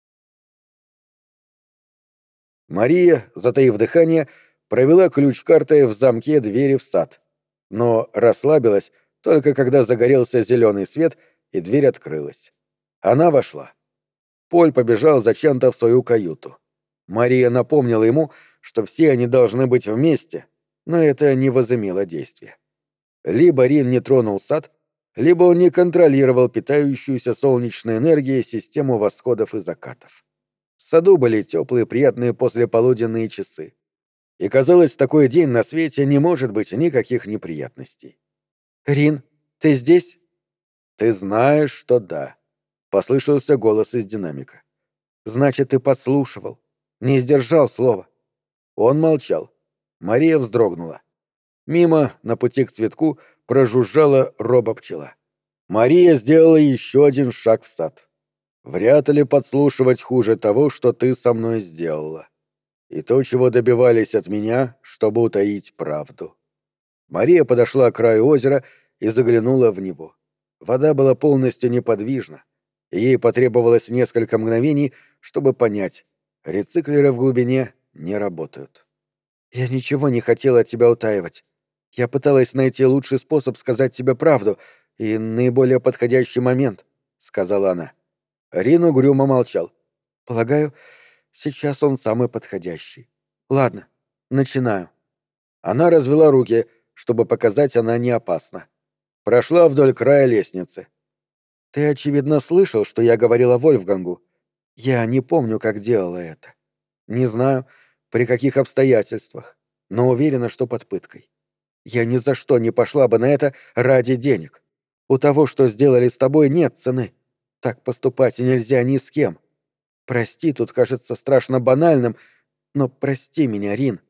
Мария, затаив дыхание, провела ключ-картой в замке двери в сад, но расслабилась только когда загорелся зеленый свет и дверь открылась. Она вошла. Поль побежал зачем-то в свою каюту. Мария напомнила ему, что все они должны быть вместе, но это не возымело действия. Либо Рин не тронул сад, либо он не контролировал питающуюся солнечной энергией систему восходов и закатов. В саду были теплые, приятные послеполуденные часы. И, казалось, в такой день на свете не может быть никаких неприятностей. «Рин, ты здесь?» «Ты знаешь, что да», — послышался голос из динамика. «Значит, ты подслушивал. Не сдержал слова». Он молчал. Мария вздрогнула. Мимо, на пути к цветку, прожужжала робопчела. Мария сделала еще один шаг в сад. «Вряд ли подслушивать хуже того, что ты со мной сделала. И то, чего добивались от меня, чтобы утаить правду». Мария подошла к краю озера и заглянула в него. Вода была полностью неподвижна, и ей потребовалось несколько мгновений, чтобы понять, рециклеры в глубине не работают. «Я ничего не хотела от тебя утаивать. Я пыталась найти лучший способ сказать тебе правду и наиболее подходящий момент», — сказала она. Рин угрюмо молчал. «Полагаю, сейчас он самый подходящий. Ладно, начинаю». Она развела руки, чтобы показать, она не опасна. Прошла вдоль края лестницы. «Ты, очевидно, слышал, что я говорила Вольфгангу. Я не помню, как делала это. Не знаю, при каких обстоятельствах, но уверена, что под пыткой. Я ни за что не пошла бы на это ради денег. У того, что сделали с тобой, нет цены. Так поступать нельзя ни с кем. Прости, тут кажется страшно банальным, но прости меня, Рин».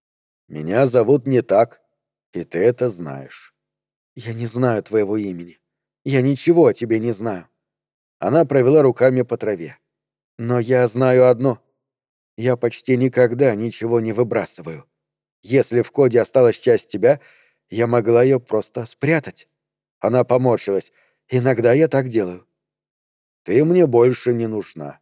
«Меня зовут не так, и ты это знаешь». «Я не знаю твоего имени. Я ничего о тебе не знаю». Она провела руками по траве. «Но я знаю одно. Я почти никогда ничего не выбрасываю. Если в коде осталась часть тебя, я могла ее просто спрятать». Она поморщилась. «Иногда я так делаю». «Ты мне больше не нужна.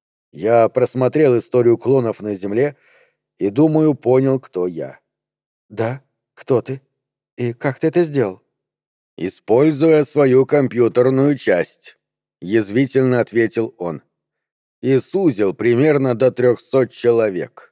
Я просмотрел историю клонов на Земле и, думаю, понял, кто я». «Да? Кто ты? И как ты это сделал?» «Используя свою компьютерную часть», — язвительно ответил он. «И сузил примерно до 300 человек».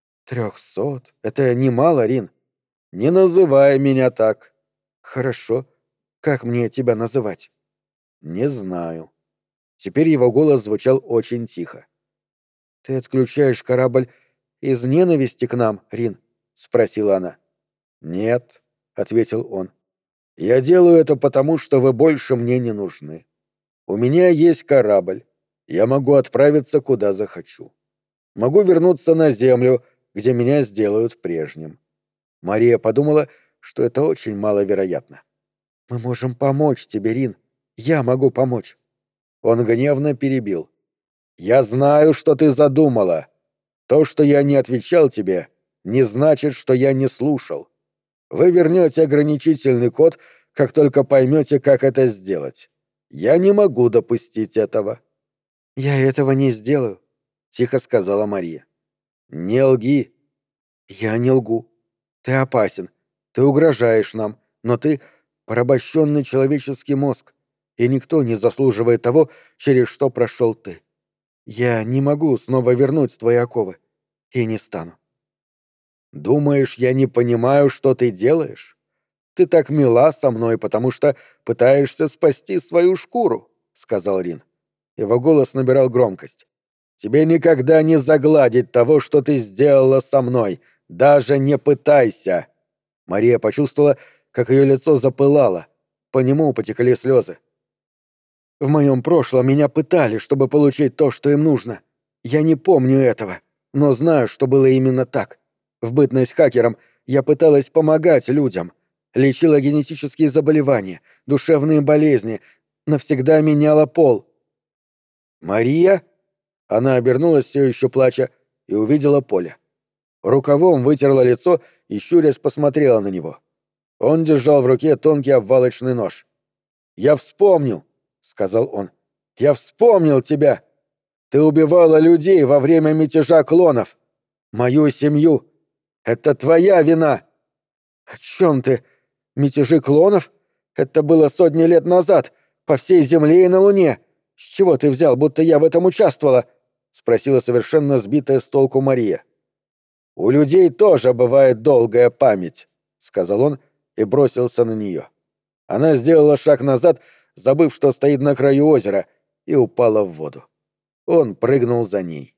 300? Это немало, Рин. Не называй меня так. Хорошо. Как мне тебя называть? Не знаю. Теперь его голос звучал очень тихо. Ты отключаешь корабль из ненависти к нам, Рин? Спросила она. Нет, ответил он. Я делаю это потому, что вы больше мне не нужны. У меня есть корабль. Я могу отправиться куда захочу. Могу вернуться на Землю, где меня сделают прежним. Мария подумала, что это очень маловероятно. «Мы можем помочь тебе, Рин. Я могу помочь». Он гневно перебил. «Я знаю, что ты задумала. То, что я не отвечал тебе, не значит, что я не слушал. Вы вернете ограничительный код, как только поймете, как это сделать. Я не могу допустить этого». «Я этого не сделаю», — тихо сказала Мария. «Не лги». «Я не лгу. Ты опасен. Ты угрожаешь нам, но ты — порабощенный человеческий мозг, и никто не заслуживает того, через что прошел ты. Я не могу снова вернуть твои оковы. И не стану». «Думаешь, я не понимаю, что ты делаешь? Ты так мила со мной, потому что пытаешься спасти свою шкуру», — сказал Рин. Его голос набирал громкость. Тебе никогда не загладить того, что ты сделала со мной. Даже не пытайся!» Мария почувствовала, как ее лицо запылало. По нему потекли слезы. «В моем прошлом меня пытали, чтобы получить то, что им нужно. Я не помню этого, но знаю, что было именно так. В бытность хакером я пыталась помогать людям. Лечила генетические заболевания, душевные болезни, навсегда меняла пол». «Мария?» Она обернулась, все еще плача, и увидела Поля. Рукавом вытерла лицо и, щурясь, посмотрела на него. Он держал в руке тонкий обвалочный нож. «Я вспомнил», — сказал он. «Я вспомнил тебя! Ты убивала людей во время мятежа клонов! Мою семью! Это твоя вина!» «О чем ты? Мятежи клонов? Это было сотни лет назад, по всей Земле и на Луне. С чего ты взял, будто я в этом участвовала?» — спросила совершенно сбитая с толку Мария. «У людей тоже бывает долгая память», — сказал он и бросился на нее. Она сделала шаг назад, забыв, что стоит на краю озера, и упала в воду. Он прыгнул за ней.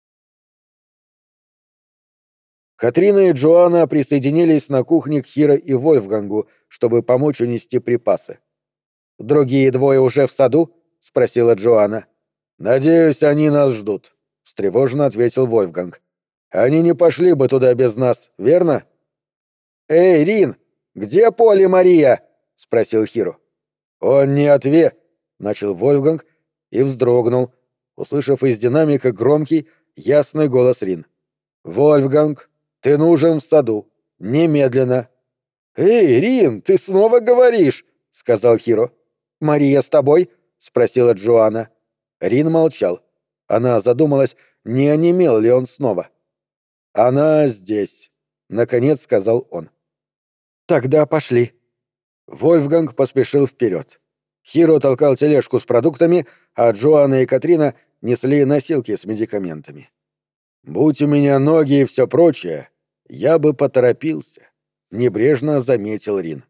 Катрина и Джоанна присоединились на кухне к Хиро и Вольфгангу, чтобы помочь унести припасы. «Другие двое уже в саду?» — спросила Джоанна. «Надеюсь, они нас ждут», — встревоженно ответил Вольфганг. «Они не пошли бы туда без нас, верно?» «Эй, Рин, где Поль и Мария?» — спросил Хиро. «Он не начал Вольфганг и вздрогнул, услышав из динамика громкий, ясный голос Рин. «Вольфганг, ты нужен в саду. Немедленно!» «Эй, Рин, ты снова говоришь!» — сказал Хиро. «Мария с тобой?» — спросила Джоанна. Рин молчал. Она задумалась, не онемел ли он снова. «Она здесь», — наконец сказал он. «Тогда пошли». Вольфганг поспешил вперед. Хиро толкал тележку с продуктами, а Джоанна и Катрина несли носилки с медикаментами. «Будь у меня ноги и все прочее, я бы поторопился», — небрежно заметил Рин.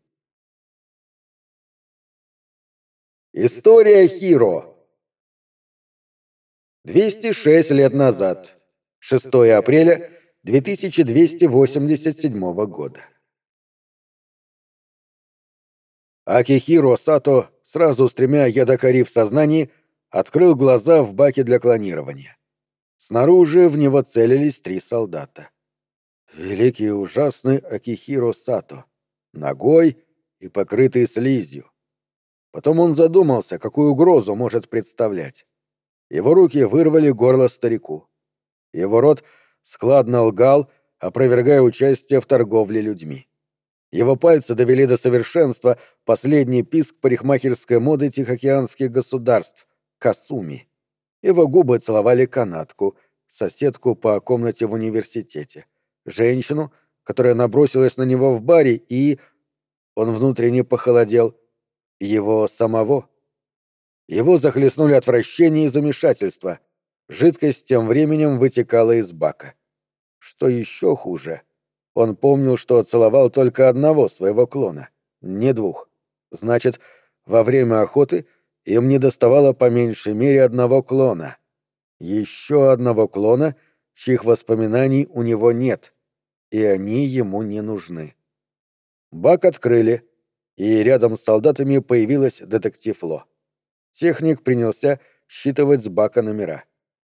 История Хиро. 206 лет назад. 6 апреля 2287 года. Акихиро Сато, сразу с 3 ядокари в сознании, открыл глаза в баке для клонирования. Снаружи в него целились 3 солдата. Великий и ужасный Акихиро Сато, нагой и покрытый слизью. Потом он задумался, какую угрозу может представлять. Его руки вырвали горло старику. Его рот складно лгал, опровергая участие в торговле людьми. Его пальцы довели до совершенства последний писк парикмахерской моды тихоокеанских государств — Касуми. Его губы целовали канадку, соседку по комнате в университете, женщину, которая набросилась на него в баре, и... Он внутренне похолодел. Его самого. Его захлестнули отвращение и замешательство. Жидкость тем временем вытекала из бака. Что еще хуже, он помнил, что целовал только одного своего клона, не 2. Значит, во время охоты им недоставало по меньшей мере 1 клона. Еще 1 клона, чьих воспоминаний у него нет, и они ему не нужны. Бак открыли, и рядом с солдатами появилась детектив Ло. Техник принялся считывать с бака номера.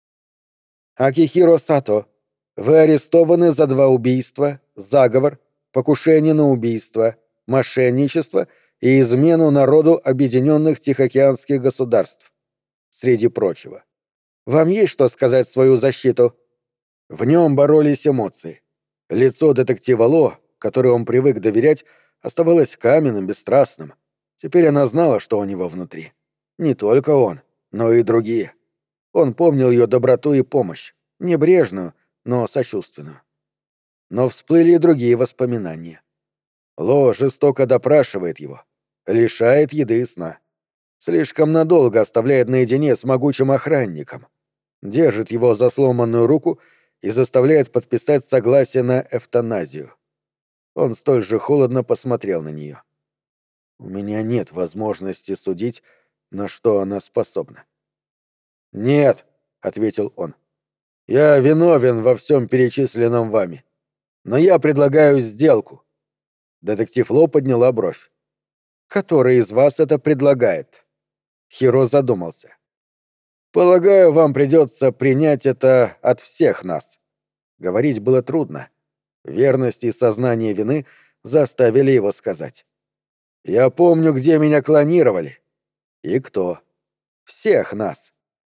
«Акихиро Сато, вы арестованы за 2 убийства, заговор, покушение на убийство, мошенничество и измену народу Объединенных Тихоокеанских Государств. Среди прочего. Вам есть что сказать в свою защиту?» В нем боролись эмоции. Лицо детектива Ло, которое он привык доверять, оставалось каменным, бесстрастным. Теперь она знала, что у него внутри. Не только он, но и другие. Он помнил ее доброту и помощь, небрежную, но сочувственную. Но всплыли и другие воспоминания. Ло жестоко допрашивает его, лишает еды и сна. Слишком надолго оставляет наедине с могучим охранником. Держит его за сломанную руку и заставляет подписать согласие на эвтаназию. Он столь же холодно посмотрел на нее. «У меня нет возможности судить, на что она способна». «Нет», — ответил он. Я виновен во всем перечисленном вами. Но я предлагаю сделку. Детектив Ло подняла бровь. Который из вас это предлагает? Хиро задумался. Полагаю, вам придется принять это от всех нас. Говорить было трудно. Верность и сознание вины заставили его сказать. Я помню, где меня клонировали. И кто. Всех нас.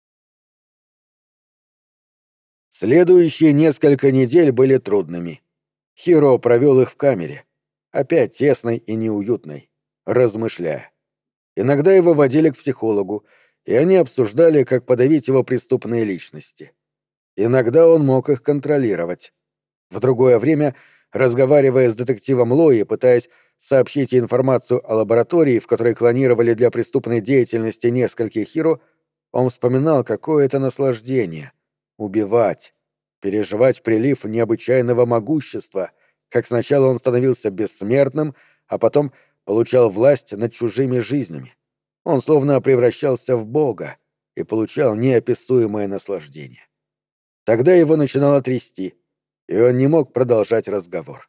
Следующие несколько недель были трудными. Хиро провел их в камере, опять тесной и неуютной, размышляя. Иногда его водили к психологу, и они обсуждали, как подавить его преступные личности. Иногда он мог их контролировать. В другое время, разговаривая с детективом Лои, пытаясь сообщить информацию о лаборатории, в которой клонировали для преступной деятельности нескольких Хиро, он вспоминал, какое это наслаждение — убивать, переживать прилив необычайного могущества, как сначала он становился бессмертным, а потом получал власть над чужими жизнями. Он словно превращался в бога и получал неописуемое наслаждение. Тогда его начинало трясти, и он не мог продолжать разговор.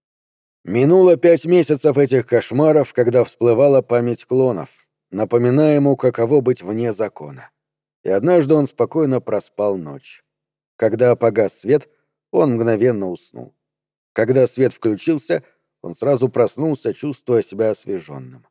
Минуло 5 месяцев этих кошмаров, когда всплывала память клонов, напоминая ему, каково быть вне закона. И однажды он спокойно проспал ночь. Когда погас свет, он мгновенно уснул. Когда свет включился, он сразу проснулся, чувствуя себя освеженным.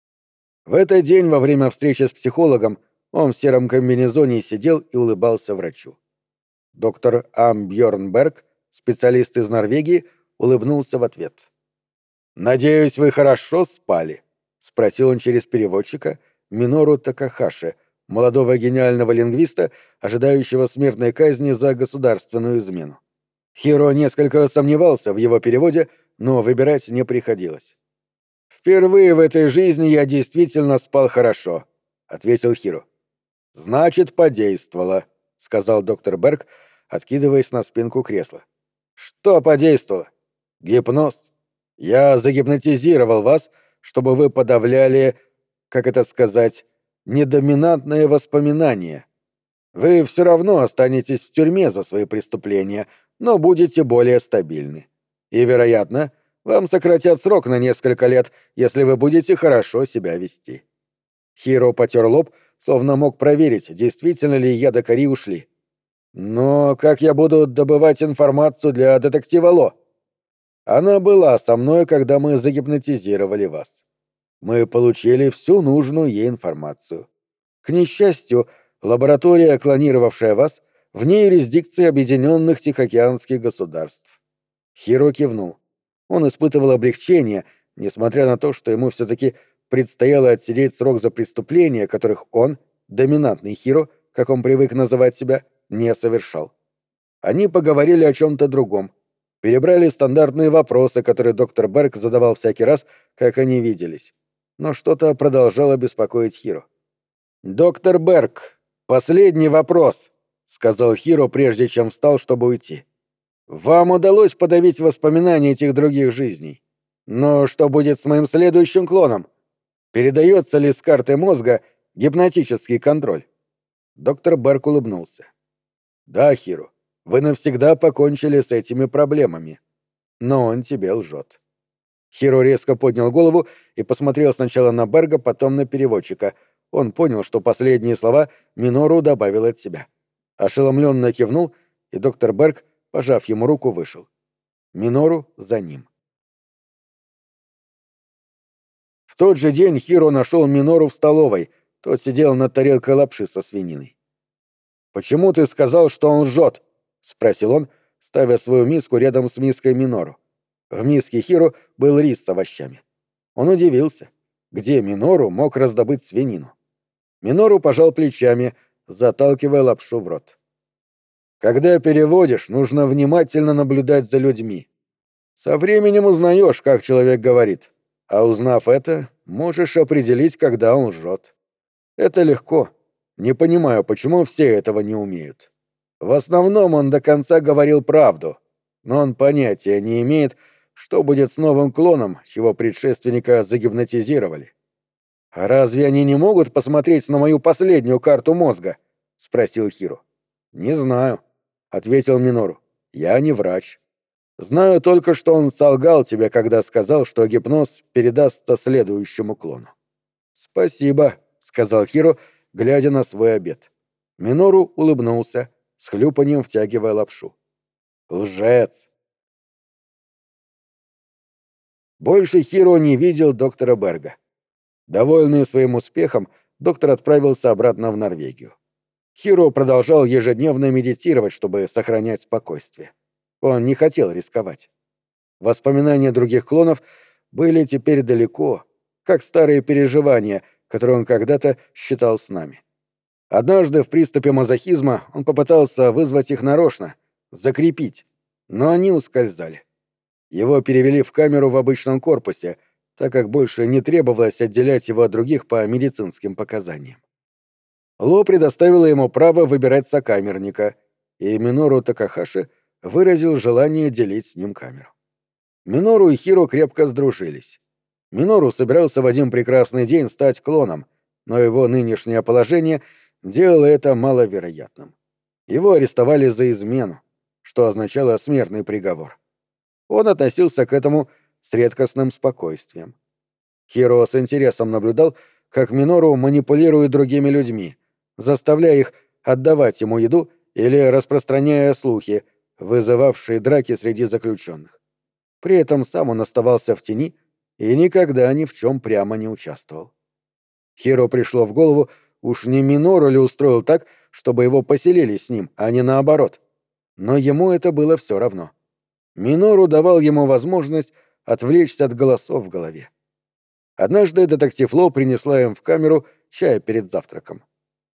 В этот день, во время встречи с психологом, он в сером комбинезоне сидел и улыбался врачу. Доктор Ам Бьорнберг, специалист из Норвегии, улыбнулся в ответ. «Надеюсь, вы хорошо спали?» — спросил он через переводчика Минору Такахаши, молодого гениального лингвиста, ожидающего смертной казни за государственную измену. Хиро несколько сомневался в его переводе, но выбирать не приходилось. «Впервые в этой жизни я действительно спал хорошо», — ответил Хиро. «Значит, подействовало», — сказал доктор Берг, откидываясь на спинку кресла. «Что подействовало?» «Гипноз. Я загипнотизировал вас, чтобы вы подавляли, как это сказать, недоминантные воспоминания. Вы все равно останетесь в тюрьме за свои преступления, но будете более стабильны. И, вероятно, вам сократят срок на несколько лет, если вы будете хорошо себя вести». Хиро потер лоб, словно мог проверить, действительно ли ядокари ушли. «Но как я буду добывать информацию для детектива Ло?» «Она была со мной, когда мы загипнотизировали вас. Мы получили всю нужную ей информацию. К несчастью, лаборатория, клонировавшая вас, вне юрисдикции Объединенных Тихоокеанских государств». Хиро кивнул. Он испытывал облегчение, несмотря на то, что ему все-таки предстояло отсидеть срок за преступления, которых он, доминантный Хиро, как он привык называть себя, не совершал. Они поговорили о чем-то другом, перебрали стандартные вопросы, которые доктор Берг задавал всякий раз, как они виделись. Но что-то продолжало беспокоить Хиро. «Доктор Берг, последний вопрос», — сказал Хиро, прежде чем встал, чтобы уйти. «Вам удалось подавить воспоминания этих других жизней. Но что будет с моим следующим клоном? Передается ли с карты мозга гипнотический контроль?» Доктор Берг улыбнулся. «Да, Хиро, вы навсегда покончили с этими проблемами. Но он тебе лжет». Хиро резко поднял голову и посмотрел сначала на Берга, потом на переводчика. Он понял, что последние слова Минору добавил от себя. Ошеломленно кивнул, и доктор Берг, пожав ему руку, вышел. Минору за ним. В тот же день Хиро нашел Минору в столовой. Тот сидел над тарелкой лапши со свининой. «Почему ты сказал, что он лжет?» — спросил он, ставя свою миску рядом с миской Минору. В миске Хиро был рис с овощами. Он удивился, где Минору мог раздобыть свинину. Минору пожал плечами, заталкивая лапшу в рот. «Когда переводишь, нужно внимательно наблюдать за людьми. Со временем узнаешь, как человек говорит, а узнав это, можешь определить, когда он лжет. Это легко. Не понимаю, почему все этого не умеют. В основном он до конца говорил правду, но он понятия не имеет, что будет с новым клоном, чьего предшественника загипнотизировали. «А разве они не могут посмотреть на мою последнюю карту мозга?» — спросил Хиро. «Не знаю. ответил Минору. «Я не врач. Знаю только, что он солгал тебе, когда сказал, что гипноз передастся следующему клону». «Спасибо», — сказал Хиро, глядя на свой обед. Минору улыбнулся, с хлюпаньем втягивая лапшу. «Лжец!» Больше Хиро не видел доктора Берга. Довольный своим успехом, доктор отправился обратно в Норвегию. Хиро продолжал ежедневно медитировать, чтобы сохранять спокойствие. Он не хотел рисковать. Воспоминания других клонов были теперь далеко, как старые переживания, которые он когда-то считал с нами. Однажды в приступе мазохизма он попытался вызвать их нарочно, закрепить, но они ускользали. Его перевели в камеру в обычном корпусе, так как больше не требовалось отделять его от других по медицинским показаниям. Ло предоставила ему право выбирать сокамерника, и Минору Такахаши выразил желание делить с ним камеру. Минору и Хиро крепко сдружились. Минору собирался в один прекрасный день стать клоном, но его нынешнее положение делало это маловероятным. Его арестовали за измену, что означало смертный приговор. Он относился к этому с редкостным спокойствием. Хиро с интересом наблюдал, как Минору манипулирует другими людьми, заставляя их отдавать ему еду или распространяя слухи, вызывавшие драки среди заключенных. При этом сам он оставался в тени и никогда ни в чем прямо не участвовал. Хиро пришло в голову, уж не Минору ли устроил так, чтобы его поселили с ним, а не наоборот. Но ему это было все равно. Минору давал ему возможность отвлечься от голосов в голове. Однажды детектив Ло принесла им в камеру чай перед завтраком.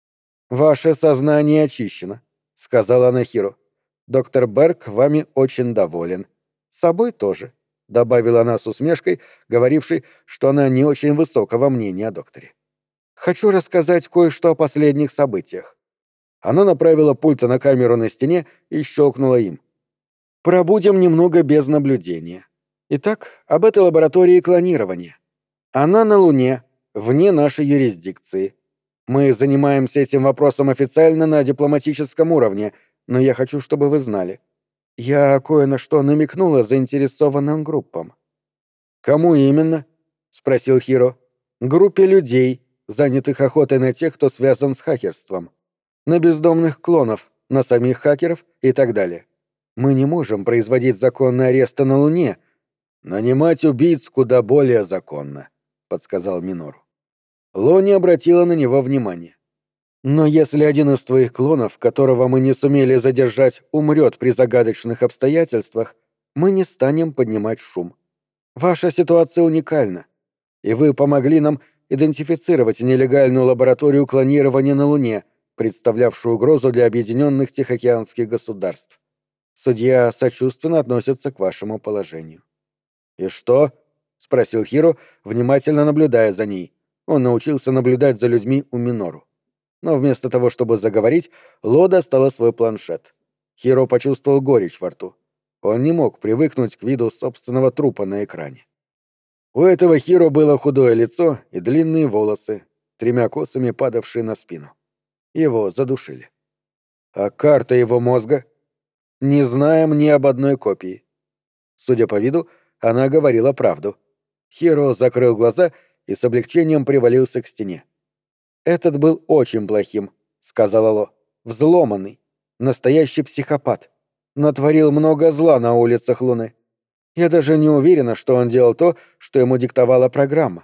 «Ваше сознание очищено», — сказала она Хиро. «Доктор Берг вами очень доволен. Собой тоже», — добавила она с усмешкой, говорившей, что она не очень высокого мнения о докторе. «Хочу рассказать кое-что о последних событиях». Она направила пульт на камеру на стене и щелкнула им. «Пробудем немного без наблюдения. Итак, об этой лаборатории клонирования. Она на Луне, вне нашей юрисдикции. Мы занимаемся этим вопросом официально на дипломатическом уровне, но я хочу, чтобы вы знали. Я кое на что намекнула заинтересованным группам». «Кому именно?» — спросил Хиро. «Группе людей, занятых охотой на тех, кто связан с хакерством. На бездомных клонов, на самих хакеров и так далее. Мы не можем производить законные аресты на Луне. Нанимать убийц куда более законно», — подсказал Минору. Ло не обратила на него внимания. «Но если один из твоих клонов, которого мы не сумели задержать, умрет при загадочных обстоятельствах, мы не станем поднимать шум. Ваша ситуация уникальна, и вы помогли нам идентифицировать нелегальную лабораторию клонирования на Луне, представлявшую угрозу для объединенных Тихоокеанских государств. Судья сочувственно относится к вашему положению». «И что?» — спросил Хиро, внимательно наблюдая за ней. Он научился наблюдать за людьми у Минору. Но вместо того, чтобы заговорить, Ло достала свой планшет. Хиро почувствовал горечь во рту. Он не мог привыкнуть к виду собственного трупа на экране. У этого Хиро было худое лицо и длинные волосы, 3 косами падавшие на спину. Его задушили. А карта его мозга? Не знаем ни об одной копии. Судя по виду, она говорила правду. Хиро закрыл глаза и с облегчением привалился к стене. «Этот был очень плохим», — сказала Ло. «Взломанный. Настоящий психопат. Натворил много зла на улицах Луны. Я даже не уверена, что он делал то, что ему диктовала программа».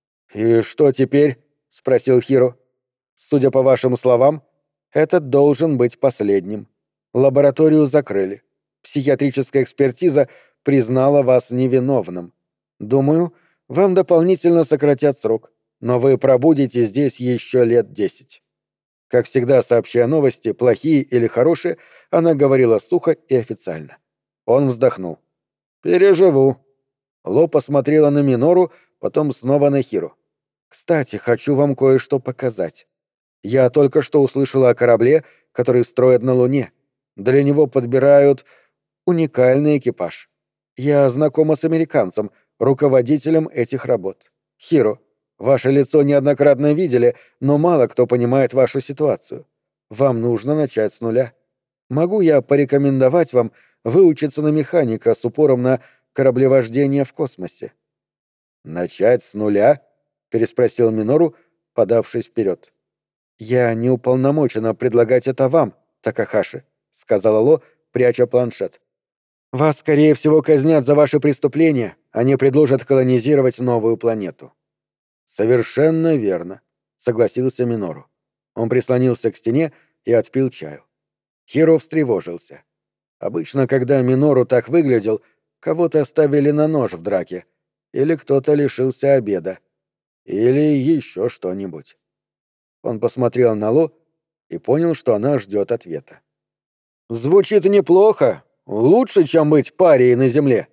«И что теперь?» — спросил Хиро. «Судя по вашим словам, этот должен быть последним. Лабораторию закрыли. Психиатрическая экспертиза признала вас невиновным. Думаю, вам дополнительно сократят срок, но вы пробудете здесь еще лет 10. Как всегда, сообщая новости, плохие или хорошие, она говорила сухо и официально. Он вздохнул. «Переживу». Ло посмотрела на Минору, потом снова на Хиро. «Кстати, хочу вам кое-что показать. Я только что услышала о корабле, который строят на Луне. Для него подбирают уникальный экипаж. Я знакома с американцем, руководителем этих работ. Хиро, ваше лицо неоднократно видели, но мало кто понимает вашу ситуацию. Вам нужно начать с нуля. Могу я порекомендовать вам выучиться на механика с упором на кораблевождение в космосе?» «Начать с нуля?» — переспросил Минору, подавшись вперед. «Я не уполномочена предлагать это вам, Такахаши», — сказала Ло, пряча планшет. «Вас, скорее всего, казнят за ваши преступления, а не предложат колонизировать новую планету». «Совершенно верно», — согласился Минору. Он прислонился к стене и отпил чаю. Хиро встревожился. Обычно, когда Минору так выглядел, кого-то оставили на нож в драке, или кто-то лишился обеда, или еще что-нибудь. Он посмотрел на Ло и понял, что она ждет ответа. «Звучит неплохо. Лучше, чем быть парией на земле»,